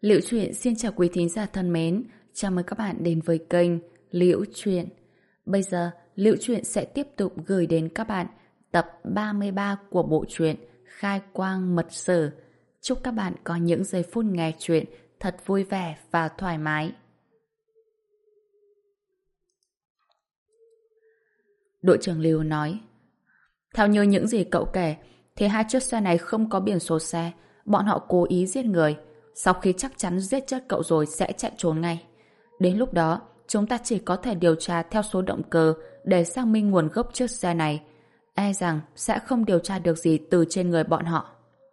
Liễu Chuyện xin chào quý thính giả thân mến, chào mừng các bạn đến với kênh Liễu Chuyện. Bây giờ, Liễu Chuyện sẽ tiếp tục gửi đến các bạn tập 33 của bộ truyện Khai Quang Mật Sử. Chúc các bạn có những giây phút nghe chuyện thật vui vẻ và thoải mái. Đội trưởng Lưu nói: theo như những gì cậu kể, thì hai chiếc xe này không có biển số xe, bọn họ cố ý giết người. Sau khi chắc chắn giết chết cậu rồi sẽ chạy trốn ngay. Đến lúc đó, chúng ta chỉ có thể điều tra theo số động cơ để xác minh nguồn gốc chiếc xe này. E rằng sẽ không điều tra được gì từ trên người bọn họ.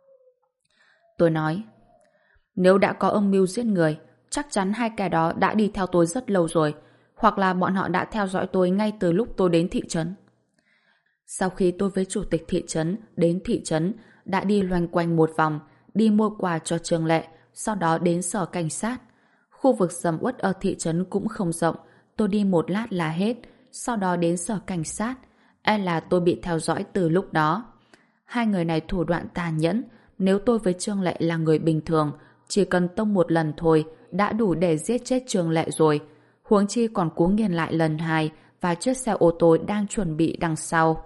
Tôi nói: nếu đã có âm mưu giết người, chắc chắn hai kẻ đó đã đi theo tôi rất lâu rồi, hoặc là bọn họ đã theo dõi tôi ngay từ lúc tôi đến thị trấn. Sau khi tôi với chủ tịch thị trấn đến thị trấn, đã đi loanh quanh một vòng, đi mua quà cho Trương Lệ, sau đó đến sở cảnh sát. Khu vực sầm uất ở thị trấn cũng không rộng, tôi đi một lát là hết, sau đó đến sở cảnh sát. E là tôi bị theo dõi từ lúc đó. Hai người này thủ đoạn tàn nhẫn, nếu tôi với Trương Lệ là người bình thường, chỉ cần tông một lần thôi đã đủ để giết chết Trương Lệ rồi. Huống chi còn cố nghiền lại lần hai và chiếc xe ô tô đang chuẩn bị đằng sau.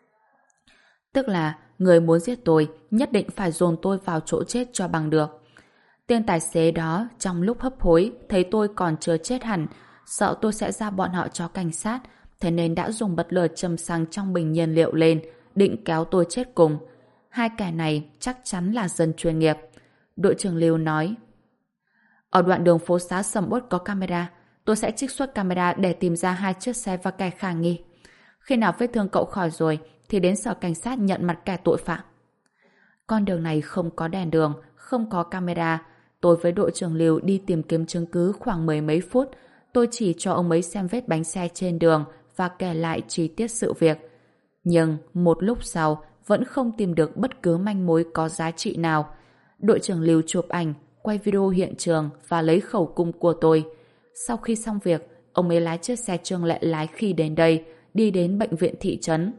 Tức là người muốn giết tôi nhất định phải dồn tôi vào chỗ chết cho bằng được. Tên tài xế đó trong lúc hấp hối thấy tôi còn chưa chết hẳn, sợ tôi sẽ ra bọn họ cho cảnh sát, thế nên đã dùng bật lửa châm xăng trong bình nhiên liệu lên, định kéo tôi chết cùng. Hai kẻ này chắc chắn là dân chuyên nghiệp. Đội trưởng Lưu nói: ở đoạn đường phố xá sầm uất có camera, tôi sẽ trích xuất camera để tìm ra hai chiếc xe và kẻ khả nghi. Khi nào vết thương cậu khỏi rồi thì đến sở cảnh sát nhận mặt kẻ tội phạm. Con đường này không có đèn đường, không có camera. Tôi với đội trưởng Lưu đi tìm kiếm chứng cứ khoảng mười mấy phút. Tôi chỉ cho ông ấy xem vết bánh xe trên đường và kể lại chi tiết sự việc. Nhưng một lúc sau vẫn không tìm được bất cứ manh mối có giá trị nào. Đội trưởng Lưu chụp ảnh, quay video hiện trường và lấy khẩu cung của tôi. Sau khi xong việc, ông ấy lái chiếc xe Trương Lệ lái khi đến đây, đi đến bệnh viện thị trấn.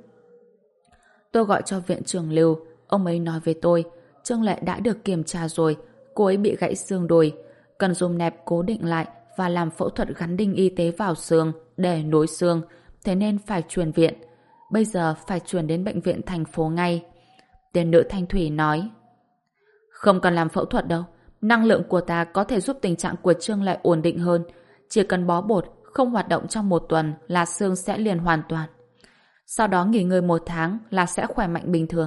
Tôi gọi cho viện trưởng Lưu, ông ấy nói với tôi, Trương Lệ đã được kiểm tra rồi, cô ấy bị gãy xương đùi, cần dùng nẹp cố định lại và làm phẫu thuật gắn đinh y tế vào xương để nối xương, thế nên phải chuyển viện. Bây giờ phải chuyển đến bệnh viện thành phố ngay. Tên nữ thanh thủy nói: không cần làm phẫu thuật đâu, năng lượng của ta có thể giúp tình trạng của Trương Lệ ổn định hơn. Chỉ cần bó bột không hoạt động trong một tuần là xương sẽ liền hoàn toàn. Sau đó nghỉ ngơi 1 tháng là sẽ khỏe mạnh bình thường.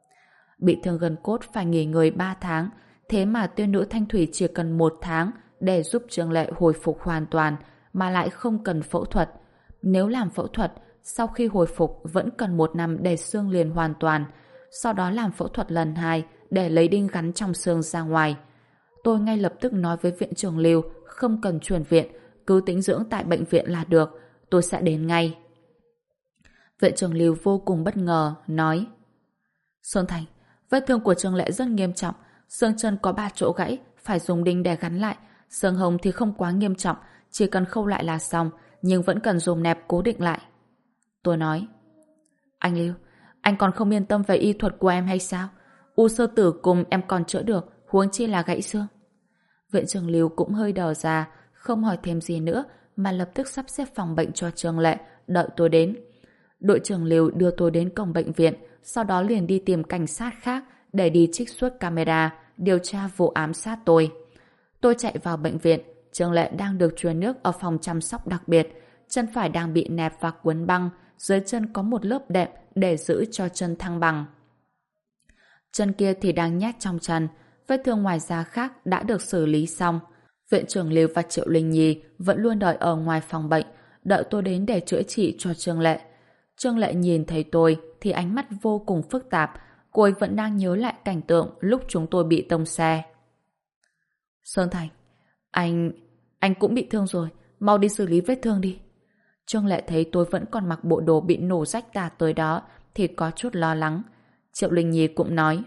Bị thương gân cốt phải nghỉ ngơi 3 tháng, thế mà tuyên nữ thanh thủy chỉ cần 1 tháng để giúp Trương Lệ hồi phục hoàn toàn mà lại không cần phẫu thuật. Nếu làm phẫu thuật, sau khi hồi phục vẫn cần 1 năm để xương liền hoàn toàn, sau đó làm phẫu thuật lần 2 để lấy đinh gắn trong xương ra ngoài. Tôi ngay lập tức nói với viện trưởng Lưu không cần chuyển viện, cứ tĩnh dưỡng tại bệnh viện là được, tôi sẽ đến ngay. Viện trưởng Lưu vô cùng bất ngờ, nói: Sơn Thành, vết thương của Trương Lệ rất nghiêm trọng, xương chân có 3 chỗ gãy, phải dùng đinh để gắn lại, xương hông thì không quá nghiêm trọng, chỉ cần khâu lại là xong, nhưng vẫn cần dùng nẹp cố định lại. Tôi nói: anh Lưu, anh còn không yên tâm về y thuật của em hay sao? U sơ tử cùng em còn chữa được, huống chi là gãy xương. Viện trưởng Lưu cũng hơi đờ ra, không hỏi thêm gì nữa mà lập tức sắp xếp phòng bệnh cho Trương Lệ, đợi tôi đến. Đội trưởng Lưu đưa tôi đến cổng bệnh viện, sau đó liền đi tìm cảnh sát khác để đi trích xuất camera, điều tra vụ ám sát tôi. Tôi chạy vào bệnh viện, Trương Lệ đang được truyền nước ở phòng chăm sóc đặc biệt, chân phải đang bị nẹp và quấn băng, dưới chân có một lớp đệm để giữ cho chân thăng bằng. Chân kia thì đang nhét trong chân, vết thương ngoài da khác đã được xử lý xong. Viện trưởng Lưu và Triệu Linh Nhi vẫn luôn đợi ở ngoài phòng bệnh, đợi tôi đến để chữa trị cho Trương Lệ. Trương Lệ nhìn thấy tôi thì ánh mắt vô cùng phức tạp, cô ấy vẫn đang nhớ lại cảnh tượng lúc chúng tôi bị tông xe. Sơn Thành, anh cũng bị thương rồi, mau đi xử lý vết thương đi. Trương Lệ thấy tôi vẫn còn mặc bộ đồ bị nổ rách tả tới đó thì có chút lo lắng. Triệu Linh Nhi cũng nói: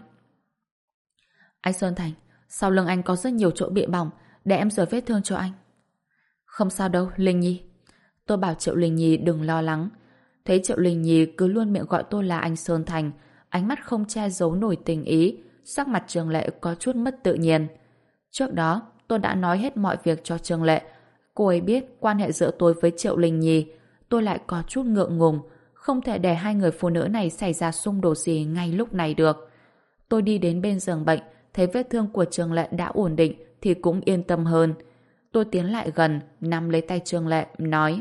anh Sơn Thành, sau lưng anh có rất nhiều chỗ bị bỏng, để em rửa vết thương cho anh. Không sao đâu, Linh Nhi. Tôi bảo Triệu Linh Nhi đừng lo lắng. Thấy Triệu Linh Nhi cứ luôn miệng gọi tôi là anh Sơn Thành, ánh mắt không che giấu nổi tình ý, sắc mặt Trương Lệ có chút mất tự nhiên. Trước đó, tôi đã nói hết mọi việc cho Trương Lệ. Cô ấy biết quan hệ giữa tôi với Triệu Linh Nhi. Tôi lại có chút ngượng ngùng. Không thể để hai người phụ nữ này xảy ra xung đột gì ngay lúc này được. Tôi đi đến bên giường bệnh, thấy vết thương của Trương Lệ đã ổn định thì cũng yên tâm hơn. Tôi tiến lại gần, nắm lấy tay Trương Lệ, nói: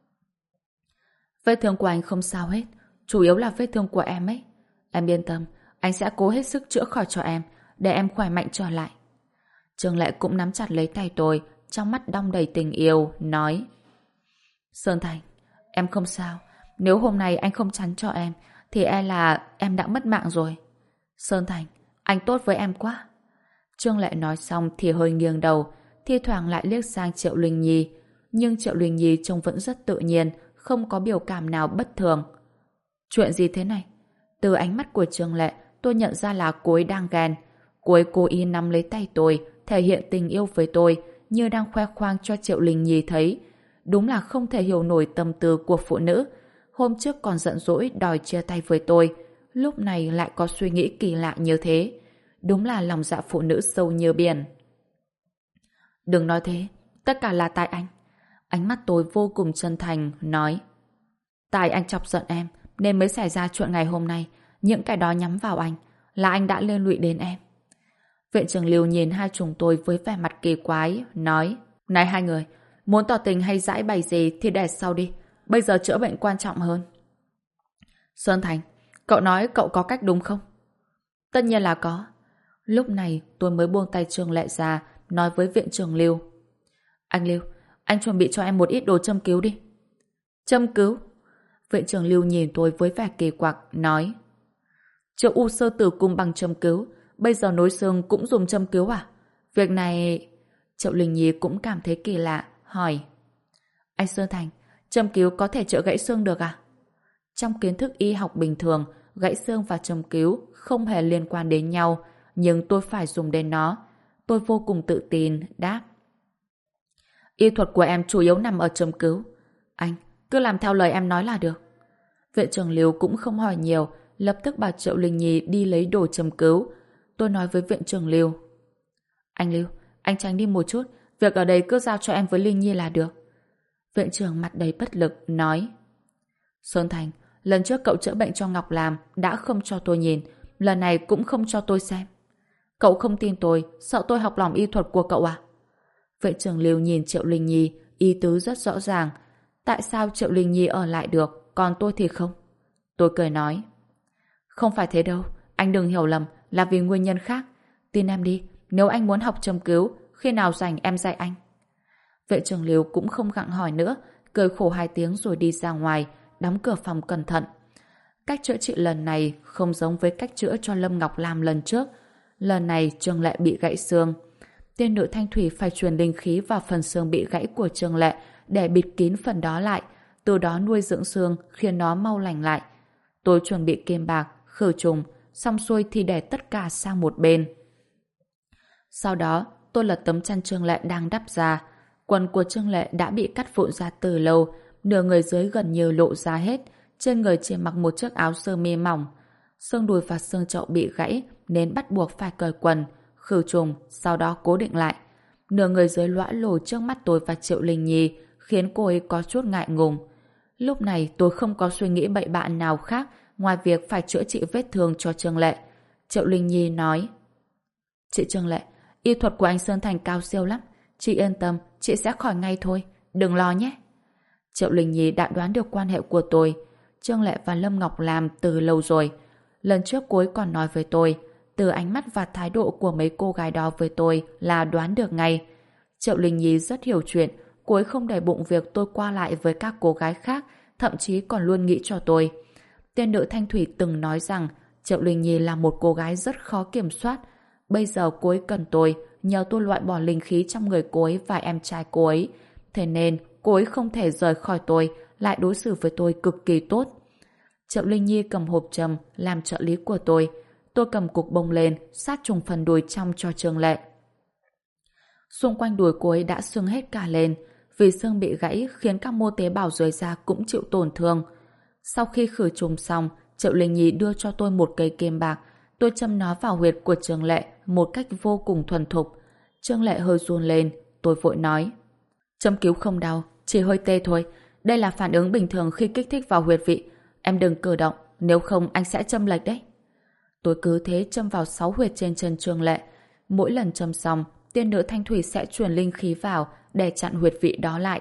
vết thương của anh không sao hết, chủ yếu là vết thương của em ấy. Em yên tâm, anh sẽ cố hết sức chữa khỏi cho em, để em khỏe mạnh trở lại. Trương Lệ cũng nắm chặt lấy tay tôi, trong mắt đong đầy tình yêu, nói: Sơn Thành, em không sao. Nếu hôm nay anh không chắn cho em, thì e là em đã mất mạng rồi. Sơn Thành, anh tốt với em quá. Trương Lệ nói xong thì hơi nghiêng đầu, thi thoảng lại liếc sang Triệu Linh Nhi. Nhưng Triệu Linh Nhi trông vẫn rất tự nhiên, không có biểu cảm nào bất thường. Chuyện gì thế này? Từ ánh mắt của Trương Lệ, tôi nhận ra là cô ấy đang ghen. Cô ấy cố ý nắm lấy tay tôi, thể hiện tình yêu với tôi, như đang khoe khoang cho Triệu Linh Nhi thấy. Đúng là không thể hiểu nổi tâm tư của phụ nữ. Hôm trước còn giận dỗi đòi chia tay với tôi, lúc này lại có suy nghĩ kỳ lạ như thế. Đúng là lòng dạ phụ nữ sâu như biển. Đừng nói thế, tất cả là tại anh. Ánh mắt tôi vô cùng chân thành, nói: tại anh chọc giận em, nên mới xảy ra chuyện ngày hôm nay. Những cái đó nhắm vào anh, là anh đã liên lụy đến em. Viện trưởng Lưu nhìn hai chúng tôi với vẻ mặt kỳ quái, nói: này hai người, muốn tỏ tình hay giãi bày gì thì để sau đi. Bây giờ chữa bệnh quan trọng hơn. Sơn Thành, cậu nói cậu có cách đúng không? Tất nhiên là có. Lúc này tôi mới buông tay Trương Lệ ra, nói với viện trưởng Lưu: anh Lưu, anh chuẩn bị cho em một ít đồ châm cứu đi. Châm cứu? Viện trưởng Lưu nhìn tôi với vẻ kỳ quặc, nói: chữa u sơ tử cung bằng châm cứu, bây giờ nối xương cũng dùng châm cứu à? Việc này... Triệu Linh Nhi cũng cảm thấy kỳ lạ, hỏi: anh Sơn Thành, châm cứu có thể chữa gãy xương được à? Trong kiến thức y học bình thường, gãy xương và châm cứu không hề liên quan đến nhau, nhưng tôi phải dùng đến nó. Tôi vô cùng tự tin, đáp: y thuật của em chủ yếu nằm ở châm cứu. Anh, cứ làm theo lời em nói là được. Viện trưởng Liêu cũng không hỏi nhiều, lập tức bảo Triệu Linh Nhi đi lấy đồ châm cứu. Tôi nói với viện trưởng Liêu: anh Liêu, anh tránh đi một chút, việc ở đây cứ giao cho em với Linh Nhi là được. Viện trưởng mặt đầy bất lực, nói: Sơn Thành, lần trước cậu chữa bệnh cho Ngọc làm đã không cho tôi nhìn, lần này cũng không cho tôi xem. Cậu không tin tôi, sợ tôi học lỏng y thuật của cậu à? Viện trưởng Liêu nhìn Triệu Linh Nhi, ý tứ rất rõ ràng. Tại sao Triệu Linh Nhi ở lại được, còn tôi thì không? Tôi cười nói: không phải thế đâu, anh đừng hiểu lầm, là vì nguyên nhân khác. Tin em đi, nếu anh muốn học châm cứu, khi nào rảnh em dạy anh. Vệ trưởng Liêu cũng không gặng hỏi nữa, cười khổ 2 tiếng rồi đi ra ngoài, đóng cửa phòng cẩn thận. Cách chữa trị lần này không giống với cách chữa cho Lâm Ngọc Lam lần trước. Lần này Trương Lệ bị gãy xương. Tiên nữ Thanh Thủy phải truyền linh khí vào phần xương bị gãy của Trương Lệ để bịt kín phần đó lại, từ đó nuôi dưỡng xương khiến nó mau lành lại. Tôi chuẩn bị kem bạc, khử trùng, xong xuôi thì để tất cả sang một bên. Sau đó, tôi lật tấm chăn Trương Lệ đang đắp ra. Quần của Trương Lệ đã bị cắt vụn ra từ lâu, nửa người dưới gần như lộ ra hết, trên người chỉ mặc một chiếc áo sơ mi mỏng. Xương đùi và xương chậu bị gãy nên bắt buộc phải cởi quần, khử trùng, sau đó cố định lại. Nửa người dưới lõa lồ trước mắt tôi và Triệu Linh Nhi khiến cô ấy có chút ngại ngùng. Lúc này tôi không có suy nghĩ bậy bạ nào khác ngoài việc phải chữa trị vết thương cho Trương Lệ. Triệu Linh Nhi nói: chị Trương Lệ, y thuật của anh Sơn Thành cao siêu lắm. Chị yên tâm, chị sẽ khỏi ngay thôi. Đừng lo nhé. Triệu Linh Nhi đã đoán được quan hệ của tôi. Trương Lệ và Lâm Ngọc làm từ lâu rồi. Lần trước cô ấy còn nói với tôi, từ ánh mắt và thái độ của mấy cô gái đó với tôi là đoán được ngay. Triệu Linh Nhi rất hiểu chuyện. Cô ấy không để bụng việc tôi qua lại với các cô gái khác, thậm chí còn luôn nghĩ cho tôi. Tiên nữ Thanh Thủy từng nói rằng Triệu Linh Nhi là một cô gái rất khó kiểm soát. Bây giờ cô ấy cần tôi, nhờ tôi loại bỏ linh khí trong người cô ấy và em trai cô ấy. Thế nên cô ấy không thể rời khỏi tôi, lại đối xử với tôi cực kỳ tốt. Triệu Linh Nhi cầm hộp trầm làm trợ lý của tôi. Tôi cầm cục bông lên, sát trùng phần đùi trong cho Trương Lệ. Xung quanh đùi cô ấy đã sưng hết cả lên. Vì xương bị gãy khiến các mô tế bào dưới da cũng chịu tổn thương. Sau khi khử trùng xong, Triệu Linh Nhi đưa cho tôi một cây kem bạc. Tôi châm nó vào huyệt của Trương Lệ một cách vô cùng thuần thục. Trương Lệ hơi run lên, tôi vội nói. Châm cứu không đau, chỉ hơi tê thôi. Đây là phản ứng bình thường khi kích thích vào huyệt vị. Em đừng cử động, nếu không anh sẽ châm lệch đấy. Tôi cứ thế châm vào 6 huyệt trên chân Trương Lệ. Mỗi lần châm xong, tiên nữ thanh thủy sẽ truyền linh khí vào để chặn huyệt vị đó lại.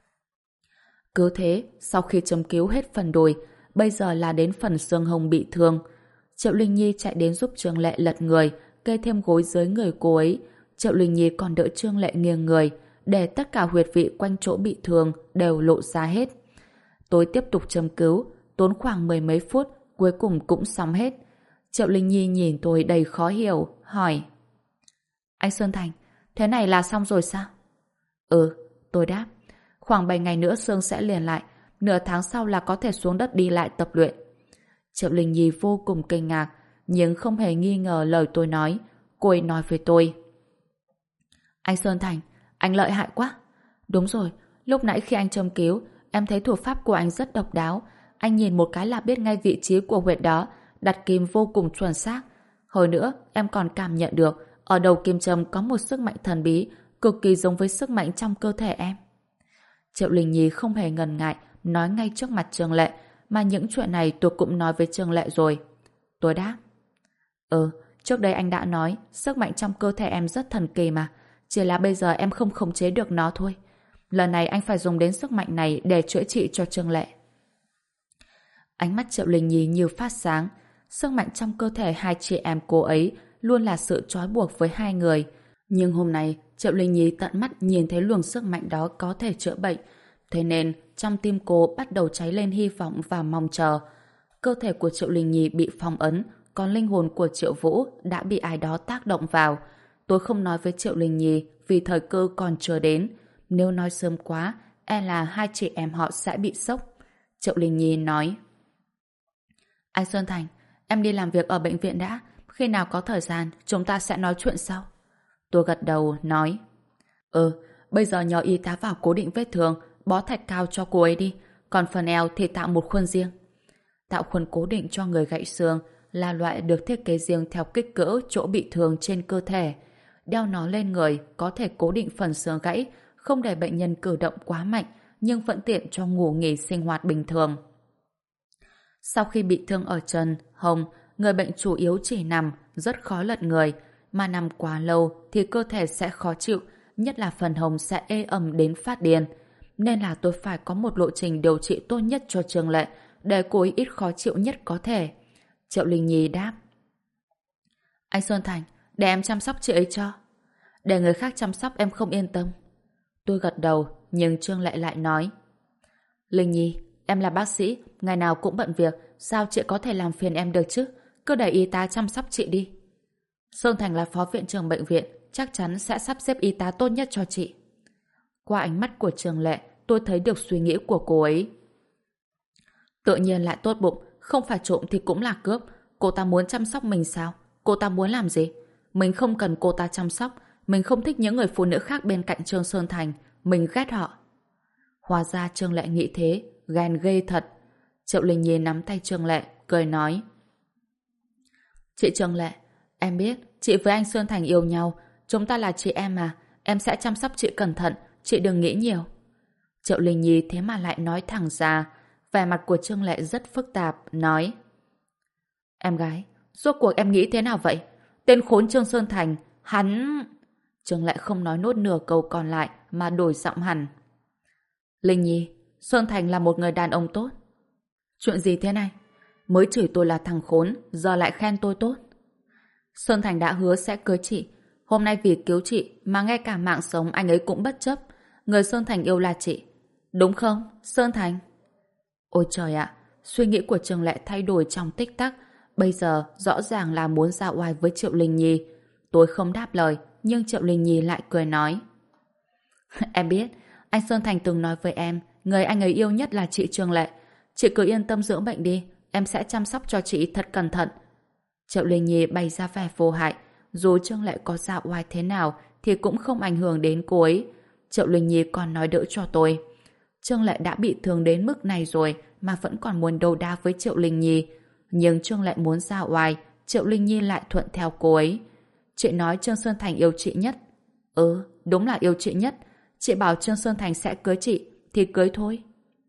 Cứ thế, sau khi châm cứu hết phần đùi, bây giờ là đến phần xương hông bị thương. Triệu Linh Nhi chạy đến giúp Trương Lệ lật người, kê thêm gối dưới người cô ấy. Triệu Linh Nhi còn đỡ Trương Lệ nghiêng người, để tất cả huyệt vị quanh chỗ bị thương đều lộ ra hết. Tôi tiếp tục châm cứu, tốn khoảng 10 mấy phút, cuối cùng cũng xong hết. Triệu Linh Nhi nhìn tôi đầy khó hiểu, hỏi. Anh Sơn Thành, thế này là xong rồi sao? Ừ, tôi đáp. Khoảng 7 ngày nữa xương sẽ liền lại, nửa tháng sau là có thể xuống đất đi lại tập luyện. Triệu Linh Nhi vô cùng kinh ngạc, nhưng không hề nghi ngờ lời tôi nói. Cô ấy nói với tôi. Anh Sơn Thành, anh lợi hại quá. Đúng rồi, lúc nãy khi anh châm cứu, em thấy thủ pháp của anh rất độc đáo. Anh nhìn một cái là biết ngay vị trí của huyệt đó, đặt kim vô cùng chuẩn xác. Hơn nữa, em còn cảm nhận được ở đầu kim châm có một sức mạnh thần bí, cực kỳ giống với sức mạnh trong cơ thể em. Triệu Linh Nhi không hề ngần ngại, nói ngay trước mặt Trương Lệ, mà những chuyện này tôi cũng nói với Trương Lệ rồi. Tôi đáp. Trước đây anh đã nói, sức mạnh trong cơ thể em rất thần kỳ mà, chỉ là bây giờ em không khống chế được nó thôi. Lần này anh phải dùng đến sức mạnh này để chữa trị cho Trương Lệ. Ánh mắt Triệu Linh Nhi như phát sáng. Sức mạnh trong cơ thể hai chị em cô ấy luôn là sự trói buộc với hai người. Nhưng hôm nay, Triệu Linh Nhi tận mắt nhìn thấy luồng sức mạnh đó có thể chữa bệnh. Thế nên, trong tim cô bắt đầu cháy lên hy vọng và mong chờ. Cơ thể của Triệu Linh Nhi bị phong ấn, còn linh hồn của Triệu Vũ đã bị ai đó tác động vào. Tôi không nói với Triệu Linh Nhi vì thời cơ còn chưa đến. Nếu nói sớm quá, e là hai chị em họ sẽ bị sốc. Triệu Linh Nhi nói. Anh Sơn Thành, em đi làm việc ở bệnh viện đã. Khi nào có thời gian, chúng ta sẽ nói chuyện sau. Tôi gật đầu, nói. Bây giờ nhờ y tá vào cố định vết thương, bó thạch cao cho cô ấy đi. Còn phần eo thì tạo một khuôn riêng. Tạo khuôn cố định cho người gãy xương là loại được thiết kế riêng theo kích cỡ chỗ bị thương trên cơ thể. Đeo nó lên người có thể cố định phần xương gãy, không để bệnh nhân cử động quá mạnh, nhưng vẫn tiện cho ngủ nghỉ sinh hoạt bình thường. Sau khi bị thương ở chân, hông, người bệnh chủ yếu chỉ nằm, rất khó lật người, mà nằm quá lâu thì cơ thể sẽ khó chịu, nhất là phần hông sẽ ê ẩm đến phát điên. Nên là tôi phải có một lộ trình điều trị tốt nhất cho Trương Lệ, để cô ấy ít khó chịu nhất có thể. Triệu Linh Nhi đáp. Anh Sơn Thành, để em chăm sóc chị ấy cho. Để người khác chăm sóc em không yên tâm. Tôi gật đầu, nhưng Trương Lệ lại nói. Linh Nhi, em là bác sĩ, ngày nào cũng bận việc, sao chị có thể làm phiền em được chứ? Cứ để y tá chăm sóc chị đi. Sơn Thành là phó viện trưởng bệnh viện, chắc chắn sẽ sắp xếp y tá tốt nhất cho chị. Qua ánh mắt của Trương Lệ, tôi thấy được suy nghĩ của cô ấy. Tự nhiên lại tốt bụng, không phải trộm thì cũng là cướp. Cô ta muốn chăm sóc mình sao? Cô ta muốn làm gì? Mình không cần cô ta chăm sóc. Mình không thích những người phụ nữ khác bên cạnh Trương Sơn Thành. Mình ghét họ. Hóa ra Trương Lệ nghĩ thế, ghen ghê thật. Triệu Linh Nhi nắm tay Trương Lệ, cười nói. Chị Trương Lệ, em biết chị với anh Sơn Thành yêu nhau. Chúng ta là chị em mà. Em sẽ chăm sóc chị cẩn thận. Chị đừng nghĩ nhiều. Triệu Linh Nhi thế mà lại nói thẳng ra. Vẻ mặt của Trương Lệ rất phức tạp, nói. Em gái, rốt cuộc em nghĩ thế nào vậy? Tên khốn Trương Sơn Thành, hắn... Trương Lệ không nói nốt nửa câu còn lại mà đổi giọng hẳn. Linh Nhi, Sơn Thành là một người đàn ông tốt. Chuyện gì thế này? Mới chửi tôi là thằng khốn, giờ lại khen tôi tốt. Sơn Thành đã hứa sẽ cưới chị. Hôm nay vì cứu chị mà ngay cả mạng sống anh ấy cũng bất chấp. Người Sơn Thành yêu là chị. Đúng không, Sơn Thành? Ôi trời ạ, suy nghĩ của Trương Lệ thay đổi trong tích tắc. Bây giờ rõ ràng là muốn ra oai với Triệu Linh Nhi. Tôi không đáp lời, nhưng Triệu Linh Nhi lại cười nói. Em biết, anh Sơn Thành từng nói với em, người anh ấy yêu nhất là chị Trương Lệ. Chị cứ yên tâm dưỡng bệnh đi, em sẽ chăm sóc cho chị thật cẩn thận. Triệu Linh Nhi bày ra vẻ vô hại, dù Trương Lệ có ra oai thế nào thì cũng không ảnh hưởng đến cô ấy. Triệu Linh Nhi còn nói đỡ cho tôi. Trương Lệ đã bị thương đến mức này rồi mà vẫn còn muốn đấu đá với Triệu Linh Nhi. Nhưng Trương Lệ muốn ra oai, Triệu Linh Nhi lại thuận theo cô ấy. Chị nói Trương Sơn Thành yêu chị nhất. Ừ, đúng là yêu chị nhất. Chị bảo Trương Sơn Thành sẽ cưới chị, thì cưới thôi.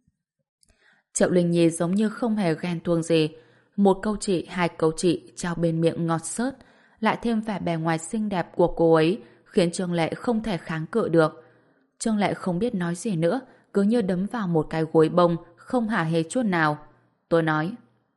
Triệu Linh Nhi giống như không hề ghen tuông gì. Một câu chị, hai câu chị trao bên miệng ngọt xớt, lại thêm vẻ bề ngoài xinh đẹp của cô ấy, khiến Trương Lệ không thể kháng cự được. Trương Lệ không biết nói gì nữa, cứ như đấm vào một cái gối bông, không hả hê chút nào. Tôi nói,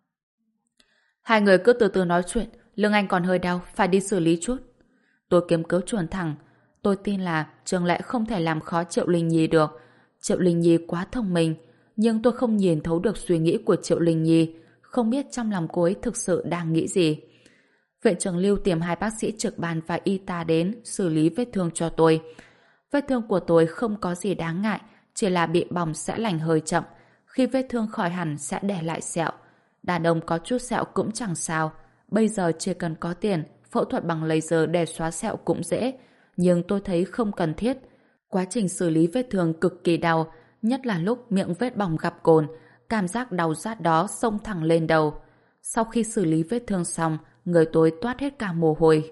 hai người cứ từ từ nói chuyện, lưng anh còn hơi đau, phải đi xử lý chút. Tôi kiếm cớ chuồn thẳng. Tôi tin là Trương Lệ không thể làm khó Triệu Linh Nhi được. Triệu Linh Nhi quá thông minh, nhưng tôi không nhìn thấu được suy nghĩ của Triệu Linh Nhi, không biết trong lòng cô ấy thực sự đang nghĩ gì. Viện trưởng Lưu tìm hai bác sĩ trực ban và y tá đến xử lý vết thương cho tôi. Vết thương của tôi không có gì đáng ngại, chỉ là bị bỏng sẽ lành hơi chậm. Khi vết thương khỏi hẳn sẽ để lại sẹo. Đàn ông có chút sẹo cũng chẳng sao. Bây giờ chỉ cần có tiền, phẫu thuật bằng laser để xóa sẹo cũng dễ. Nhưng tôi thấy không cần thiết. Quá trình xử lý vết thương cực kỳ đau, nhất là lúc miệng vết bỏng gặp cồn. Cảm giác đau rát đó xông thẳng lên đầu. Sau khi xử lý vết thương xong, người tôi toát hết cả mồ hôi.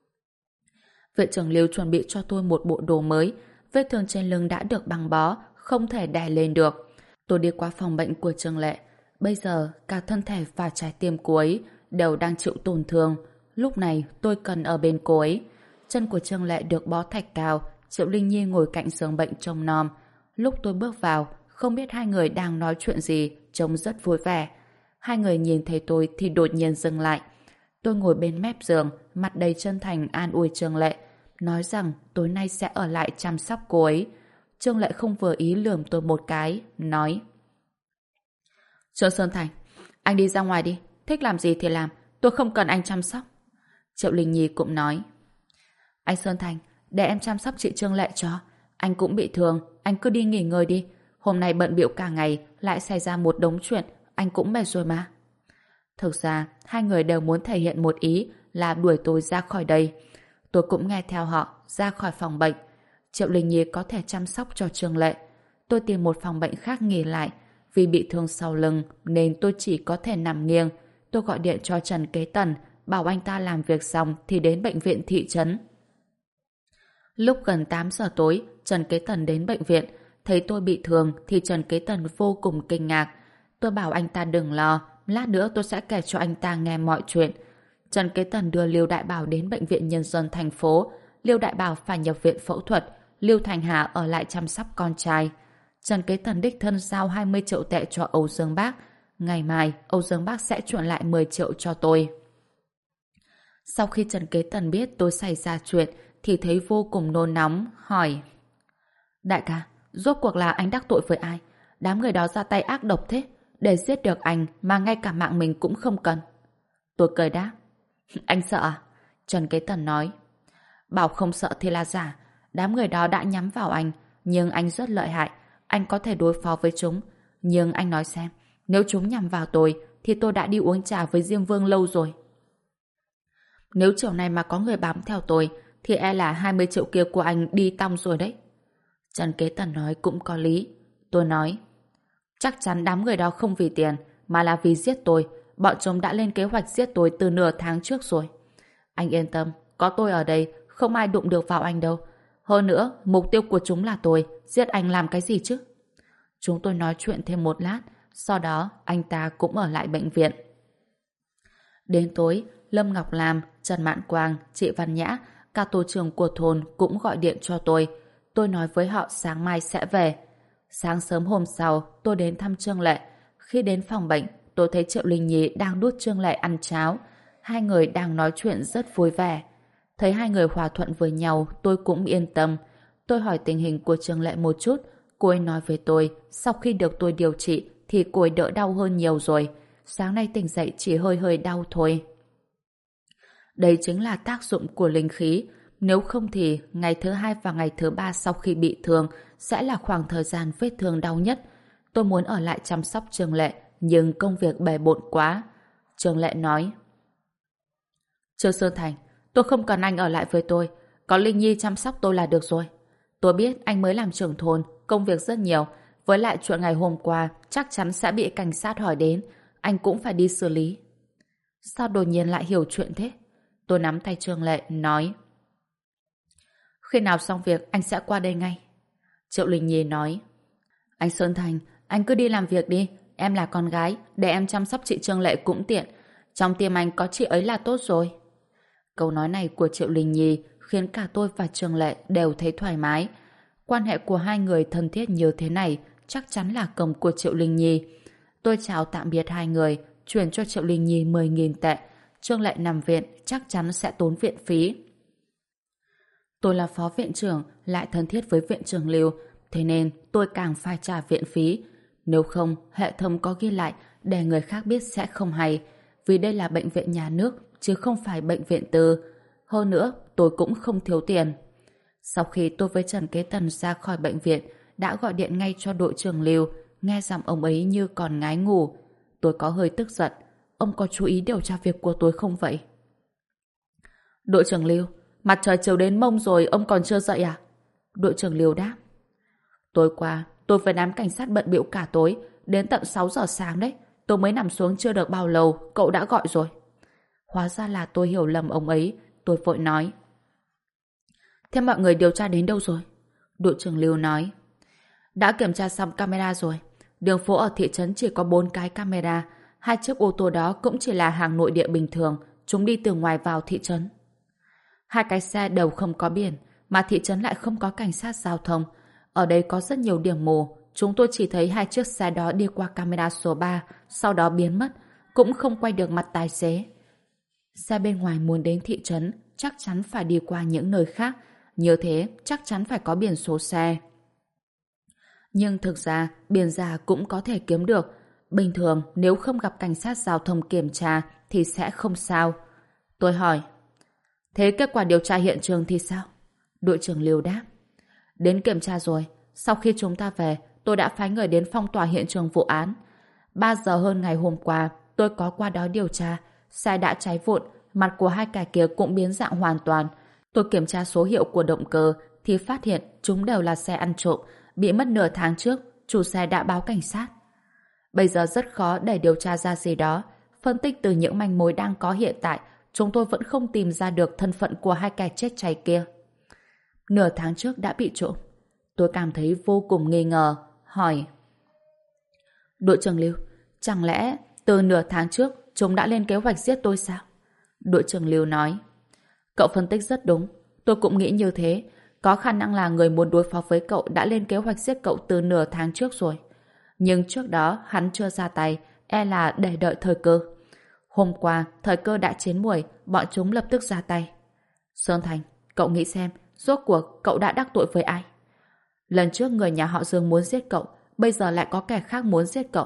Viện trưởng Lưu chuẩn bị cho tôi một bộ đồ mới. Vết thương trên lưng đã được băng bó, không thể đè lên được. Tôi đi qua phòng bệnh của Trương Lệ. Bây giờ, cả thân thể và trái tim cô ấy đều đang chịu tổn thương. Lúc này, tôi cần ở bên cô ấy. Chân của Trương Lệ được bó thạch cao. Triệu Linh Nhi ngồi cạnh giường bệnh trông nom. Lúc tôi bước vào, không biết hai người đang nói chuyện gì, trông rất vui vẻ. Hai người nhìn thấy tôi thì đột nhiên dừng lại. Tôi ngồi bên mép giường, mặt đầy chân thành an ủi Trương Lệ, nói rằng tối nay sẽ ở lại chăm sóc cô ấy. Trương Lệ không vừa ý lườm tôi một cái, nói: Trương Sơn Thành, anh đi ra ngoài đi, thích làm gì thì làm, tôi không cần anh chăm sóc. Triệu Linh Nhi cũng nói: Anh Sơn Thành, để em chăm sóc chị Trương Lệ cho. Anh cũng bị thương, anh cứ đi nghỉ ngơi đi. Hôm nay bận bịu cả ngày, lại xảy ra một đống chuyện, anh cũng mệt rồi mà. Thực ra, hai người đều muốn thể hiện một ý là đuổi tôi ra khỏi đây. Tôi cũng nghe theo họ, ra khỏi phòng bệnh. Triệu Linh Nhi có thể chăm sóc cho Trương Lệ. Tôi tìm một phòng bệnh khác nghỉ lại. Vì bị thương sau lưng, nên tôi chỉ có thể nằm nghiêng. Tôi gọi điện cho Trần Kế Tần, bảo anh ta làm việc xong thì đến bệnh viện thị trấn. Lúc gần 8 giờ tối, Trần Kế Tần đến bệnh viện. Thấy tôi bị thương thì Trần Kế Tần vô cùng kinh ngạc. Tôi bảo anh ta đừng lo, lát nữa tôi sẽ kể cho anh ta nghe mọi chuyện. Trần Kế Tần đưa Liêu Đại Bảo đến bệnh viện nhân dân thành phố. Liêu Đại Bảo phải nhập viện phẫu thuật, Liêu Thành Hà ở lại chăm sóc con trai. Trần Kế Tần đích thân giao 20 triệu tệ cho Âu Dương Bác. Ngày mai, Âu Dương Bác sẽ chuyển lại 10 triệu cho tôi. Sau khi Trần Kế Tần biết tôi xảy ra chuyện thì thấy vô cùng nôn nóng, hỏi: Đại ca, rốt cuộc là anh đắc tội với ai? Đám người đó ra tay ác độc thế, để giết được anh mà ngay cả mạng mình cũng không cần. Tôi cười đáp: Anh sợ à? Trần Kế Tần nói: Bảo không sợ thì là giả. Đám người đó đã nhắm vào anh, nhưng anh rất lợi hại, anh có thể đối phó với chúng. Nhưng anh nói xem, nếu chúng nhắm vào tôi thì tôi đã đi uống trà với Diêm Vương lâu rồi. Nếu chiều nay mà có người bám theo tôi thì e là 20 triệu kia của anh đi tong rồi đấy. Trần Kế Tần nói cũng có lý. Tôi nói: Chắc chắn đám người đó không vì tiền mà là vì giết tôi. Bọn chúng đã lên kế hoạch giết tôi từ nửa tháng trước rồi. Anh yên tâm, có tôi ở đây không ai đụng được vào anh đâu. Hơn nữa, mục tiêu của chúng là tôi. Giết anh làm cái gì chứ? Chúng tôi nói chuyện thêm một lát, sau đó anh ta cũng ở lại bệnh viện. Đến tối, Lâm Ngọc Lam, Trần Mạn Quang, chị Văn Nhã, cả tổ trưởng của thôn cũng gọi điện cho tôi. Tôi nói với họ sáng mai sẽ về. Sáng sớm hôm sau, tôi đến thăm Trương Lệ. Khi đến phòng bệnh, tôi thấy Triệu Linh Nhi đang đút Trương Lệ ăn cháo. Hai người đang nói chuyện rất vui vẻ. Thấy hai người hòa thuận với nhau, tôi cũng yên tâm. Tôi hỏi tình hình của Trương Lệ một chút. Cô ấy nói với tôi, sau khi được tôi điều trị thì cô ấy đỡ đau hơn nhiều rồi. Sáng nay tỉnh dậy chỉ hơi hơi đau thôi. Đây chính là tác dụng của linh khí. Nếu không thì ngày thứ hai và ngày thứ ba sau khi bị thương sẽ là khoảng thời gian vết thương đau nhất. Tôi muốn ở lại chăm sóc Trương Lệ, nhưng công việc bề bộn quá. Trương Lệ nói: Trương Sơn Thành, tôi không cần anh ở lại với tôi. Có Linh Nhi chăm sóc tôi là được rồi. Tôi biết anh mới làm trưởng thôn, công việc rất nhiều. Với lại chuyện ngày hôm qua chắc chắn sẽ bị cảnh sát hỏi đến. Anh cũng phải đi xử lý. Sao đột nhiên lại hiểu chuyện thế? Tôi nắm tay Trương Lệ, nói: Khi nào xong việc anh sẽ qua đây ngay. Triệu Linh Nhi nói. Anh Sơn Thành, anh cứ đi làm việc đi. Em là con gái, để em chăm sóc chị Trương Lệ cũng tiện. Trong tim anh có chị ấy là tốt rồi. Câu nói này của Triệu Linh Nhi khiến cả tôi và Trương Lệ đều thấy thoải mái. Quan hệ của hai người thân thiết như thế này chắc chắn là công của Triệu Linh Nhi. Tôi chào tạm biệt hai người, chuyển cho Triệu Linh Nhi 10.000 tệ. Trương Lệ nằm viện chắc chắn sẽ tốn viện phí. Tôi là phó viện trưởng, lại thân thiết với viện trưởng Lưu, thế nên tôi càng phải trả viện phí. Nếu không, hệ thống có ghi lại để người khác biết sẽ không hay, vì đây là bệnh viện nhà nước chứ không phải bệnh viện tư. Hơn nữa, tôi cũng không thiếu tiền. Sau khi tôi với Trần Kế Tần ra khỏi bệnh viện, đã gọi điện ngay cho đội trưởng Lưu, nghe giọng ông ấy như còn ngái ngủ. Tôi có hơi tức giận. Ông có chú ý điều tra việc của tôi không vậy? Đội trưởng Lưu, mặt trời chiều đến mông rồi, ông còn chưa dậy à? Đội trưởng Lưu đáp. Tối qua, tôi với đám cảnh sát bận bịu cả tối, đến tận 6 giờ sáng đấy. Tôi mới nằm xuống chưa được bao lâu, cậu đã gọi rồi. Hóa ra là tôi hiểu lầm ông ấy. Tôi vội nói. Thế mọi người điều tra đến đâu rồi? Đội trưởng Lưu nói. Đã kiểm tra xong camera rồi. Đường phố ở thị trấn chỉ có 4 cái camera. 2 chiếc ô tô đó cũng chỉ là hàng nội địa bình thường. Chúng đi từ ngoài vào thị trấn. 2 cái xe đều không có biển, mà thị trấn lại không có cảnh sát giao thông. Ở đây có rất nhiều điểm mù. Chúng tôi chỉ thấy 2 chiếc xe đó đi qua camera số 3, sau đó biến mất, cũng không quay được mặt tài xế. Xe bên ngoài muốn đến thị trấn chắc chắn phải đi qua những nơi khác, như thế chắc chắn phải có biển số xe. Nhưng thực ra biển giả cũng có thể kiếm được. Bình thường nếu không gặp cảnh sát giao thông kiểm tra thì sẽ không sao. Tôi hỏi. Thế kết quả điều tra hiện trường thì sao? Đội trưởng Liêu đáp. Đến kiểm tra rồi. Sau khi chúng ta về, tôi đã phái người đến phong tỏa hiện trường vụ án. 3 giờ hơn ngày hôm qua, tôi có qua đó điều tra. Xe đã cháy vụn, mặt của 2 kẻ kia cũng biến dạng hoàn toàn. Tôi kiểm tra số hiệu của động cơ thì phát hiện chúng đều là xe ăn trộm, bị mất nửa tháng trước, chủ xe đã báo cảnh sát. Bây giờ rất khó để điều tra ra gì đó. Phân tích từ những manh mối đang có hiện tại, chúng tôi vẫn không tìm ra được thân phận của 2 kẻ chết cháy kia. Nửa tháng trước đã bị trộm. Tôi cảm thấy vô cùng nghi ngờ, hỏi. Đội trưởng Lưu, chẳng lẽ từ nửa tháng trước chúng đã lên kế hoạch giết tôi sao? Đội trưởng Lưu nói. Cậu phân tích rất đúng. Tôi cũng nghĩ như thế. Có khả năng là người muốn đối phó với cậu đã lên kế hoạch giết cậu từ nửa tháng trước rồi. Nhưng trước đó hắn chưa ra tay, e là để đợi thời cơ. Hôm qua, thời cơ đã chín muồi, bọn chúng lập tức ra tay. Sơn Thành, cậu nghĩ xem, rốt cuộc cậu đã đắc tội với ai? Lần trước người nhà họ Dương muốn giết cậu, bây giờ lại có kẻ khác muốn giết cậu.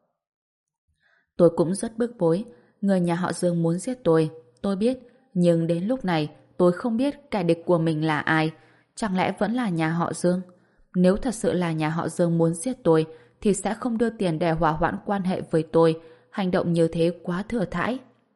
Tôi cũng rất bức bối. Người nhà họ Dương muốn giết tôi biết. Nhưng đến lúc này, tôi không biết kẻ địch của mình là ai. Chẳng lẽ vẫn là nhà họ Dương? Nếu thật sự là nhà họ Dương muốn giết tôi, thì sẽ không đưa tiền để hòa hoãn quan hệ với tôi. Hành động như thế quá thừa thãi.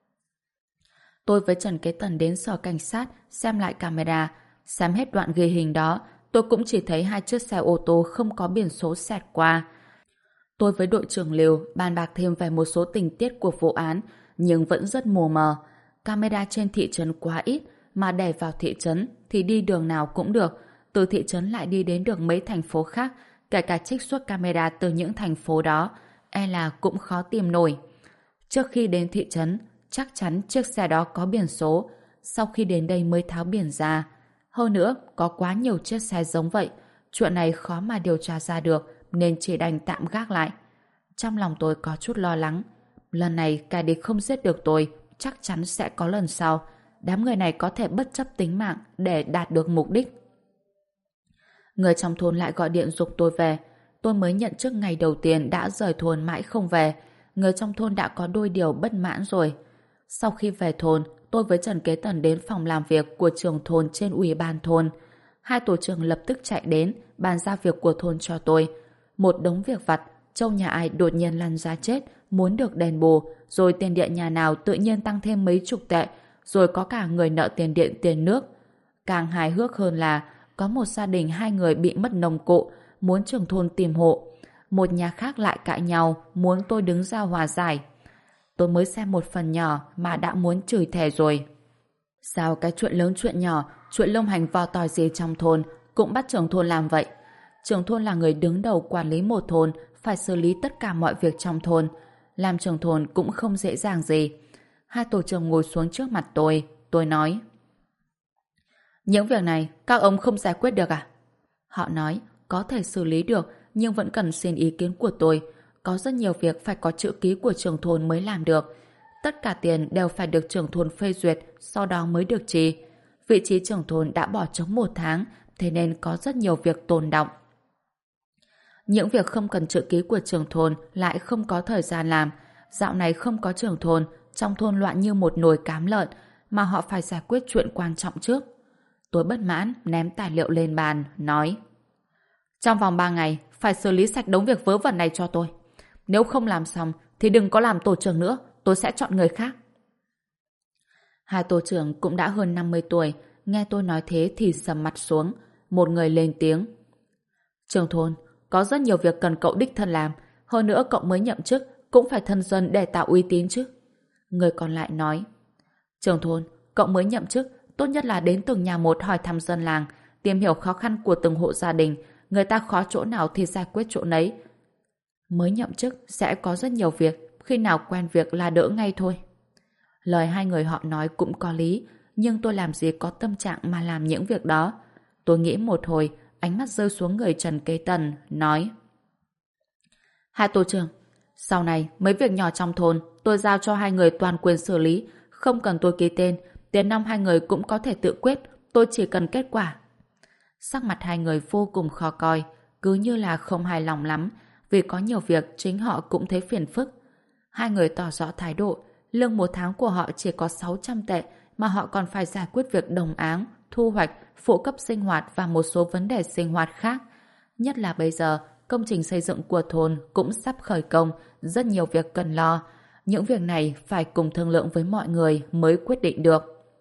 Tôi với Trần Kế Tần đến sở cảnh sát xem lại camera. Xem hết đoạn ghi hình đó, tôi cũng chỉ thấy 2 chiếc xe ô tô không có biển số xẹt qua. Tôi với đội trưởng Liêu bàn bạc thêm về một số tình tiết của vụ án, nhưng vẫn rất mù mờ. Camera trên thị trấn quá ít, mà để vào thị trấn thì đi đường nào cũng được. Từ thị trấn lại đi đến được mấy thành phố khác, kể cả trích xuất camera từ những thành phố đó, e là cũng khó tìm nổi. Trước khi đến thị trấn, chắc chắn chiếc xe đó có biển số. Sau khi đến đây mới tháo biển ra. Hơn nữa, có quá nhiều chiếc xe giống vậy. Chuyện này khó mà điều tra ra được, nên chỉ đành tạm gác lại. Trong lòng tôi có chút lo lắng. Lần này kẻ địch không giết được tôi, chắc chắn sẽ có lần sau. Đám người này có thể bất chấp tính mạng để đạt được mục đích. Người trong thôn lại gọi điện giục tôi về. Tôi mới nhận chức ngày đầu tiên đã rời thôn mãi không về. Người trong thôn đã có đôi điều bất mãn rồi. Sau khi về thôn, tôi với Trần Kế Tần đến phòng làm việc của trưởng thôn trên ủy ban thôn. 2 tổ trưởng lập tức chạy đến, bàn giao việc của thôn cho tôi. Một đống việc vặt, trâu nhà ai đột nhiên lăn ra chết, muốn được đền bù, rồi tiền điện nhà nào tự nhiên tăng thêm mấy chục tệ, rồi có cả người nợ tiền điện tiền nước. Càng hài hước hơn là có một gia đình 2 người bị mất nông cụ, muốn trưởng thôn tìm hộ. Một nhà khác lại cãi nhau, muốn tôi đứng ra hòa giải. Tôi mới xem một phần nhỏ mà đã muốn chửi thề rồi. Sao cái chuyện lớn chuyện nhỏ, chuyện lông hành vò tỏi gì trong thôn cũng bắt trưởng thôn làm vậy? Trưởng thôn là người đứng đầu quản lý một thôn, phải xử lý tất cả mọi việc trong thôn. Làm trưởng thôn cũng không dễ dàng gì. Hai tổ trưởng ngồi xuống trước mặt tôi nói. Những việc này các ông không giải quyết được à? Họ nói có thể xử lý được nhưng vẫn cần xin ý kiến của tôi. Có rất nhiều việc phải có chữ ký của trưởng thôn mới làm được. Tất cả tiền đều phải được trưởng thôn phê duyệt, sau đó mới được chi. Vị trí trưởng thôn đã bỏ trống 1 tháng, thế nên có rất nhiều việc tồn đọng. Những việc không cần chữ ký của trưởng thôn lại không có thời gian làm. Dạo này không có trưởng thôn, trong thôn loạn như một nồi cám lợn, mà họ phải giải quyết chuyện quan trọng trước. Tôi bất mãn, ném tài liệu lên bàn, nói: trong vòng 3 ngày, phải xử lý sạch đống việc vớ vẩn này cho tôi. Nếu không làm xong, thì đừng có làm tổ trưởng nữa, tôi sẽ chọn người khác. Hai tổ trưởng cũng đã hơn 50 tuổi, nghe tôi nói thế thì sầm mặt xuống. Một người lên tiếng: trưởng thôn, có rất nhiều việc cần cậu đích thân làm, hơn nữa cậu mới nhậm chức, cũng phải thân dân để tạo uy tín chứ. Người còn lại nói: trưởng thôn, cậu mới nhậm chức, tốt nhất là đến từng nhà một hỏi thăm dân làng, tìm hiểu khó khăn của từng hộ gia đình, người ta khó chỗ nào thì giải quyết chỗ nấy. Mới nhậm chức sẽ có rất nhiều việc, khi nào quen việc là đỡ ngay thôi. Lời hai người họ nói cũng có lý, nhưng tôi làm gì có tâm trạng mà làm những việc đó. Tôi nghĩ một hồi, ánh mắt rơi xuống người Trần Kế Tần, nói: hai tổ trưởng, sau này mấy việc nhỏ trong thôn tôi giao cho hai người toàn quyền xử lý, không cần tôi ký tên, tiền nong hai người cũng có thể tự quyết, tôi chỉ cần kết quả. Sắc mặt hai người vô cùng khó coi, cứ như là không hài lòng lắm, vì có nhiều việc chính họ cũng thấy phiền phức. Hai người tỏ rõ thái độ, lương 1 tháng của họ chỉ có 600 tệ, mà họ còn phải giải quyết việc đồng áng, thu hoạch, phụ cấp sinh hoạt và một số vấn đề sinh hoạt khác. Nhất là bây giờ, công trình xây dựng của thôn cũng sắp khởi công, rất nhiều việc cần lo. Những việc này phải cùng thương lượng với mọi người mới quyết định được.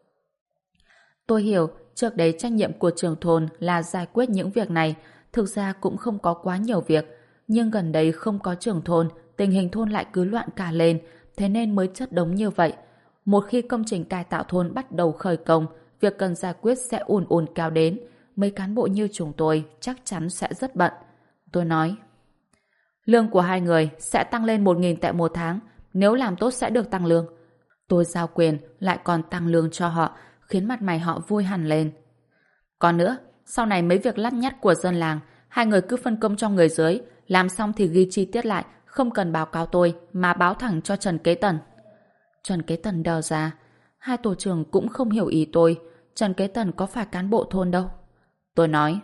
Tôi hiểu, trước đấy trách nhiệm của trưởng thôn là giải quyết những việc này, thực ra cũng không có quá nhiều việc, nhưng gần đây không có trưởng thôn, tình hình thôn lại cứ loạn cả lên, thế nên mới chất đống như vậy. Một khi công trình cải tạo thôn bắt đầu khởi công, việc cần giải quyết sẽ ùn ùn kéo đến, mấy cán bộ như chúng tôi chắc chắn sẽ rất bận. Tôi nói: lương của hai người sẽ tăng lên 1.000 tệ 1 tháng, nếu làm tốt sẽ được tăng lương. Tôi giao quyền lại còn tăng lương cho họ, khiến mặt mày họ vui hẳn lên. Còn nữa, sau này mấy việc lắt nhắt của dân làng, hai người cứ phân công cho người dưới, làm xong thì ghi chi tiết lại, không cần báo cáo tôi, mà báo thẳng cho Trần Kế Tần. Trần Kế Tần đờ ra. Hai tổ trưởng cũng không hiểu ý tôi. Trần Kế Tần có phải cán bộ thôn đâu. Tôi nói: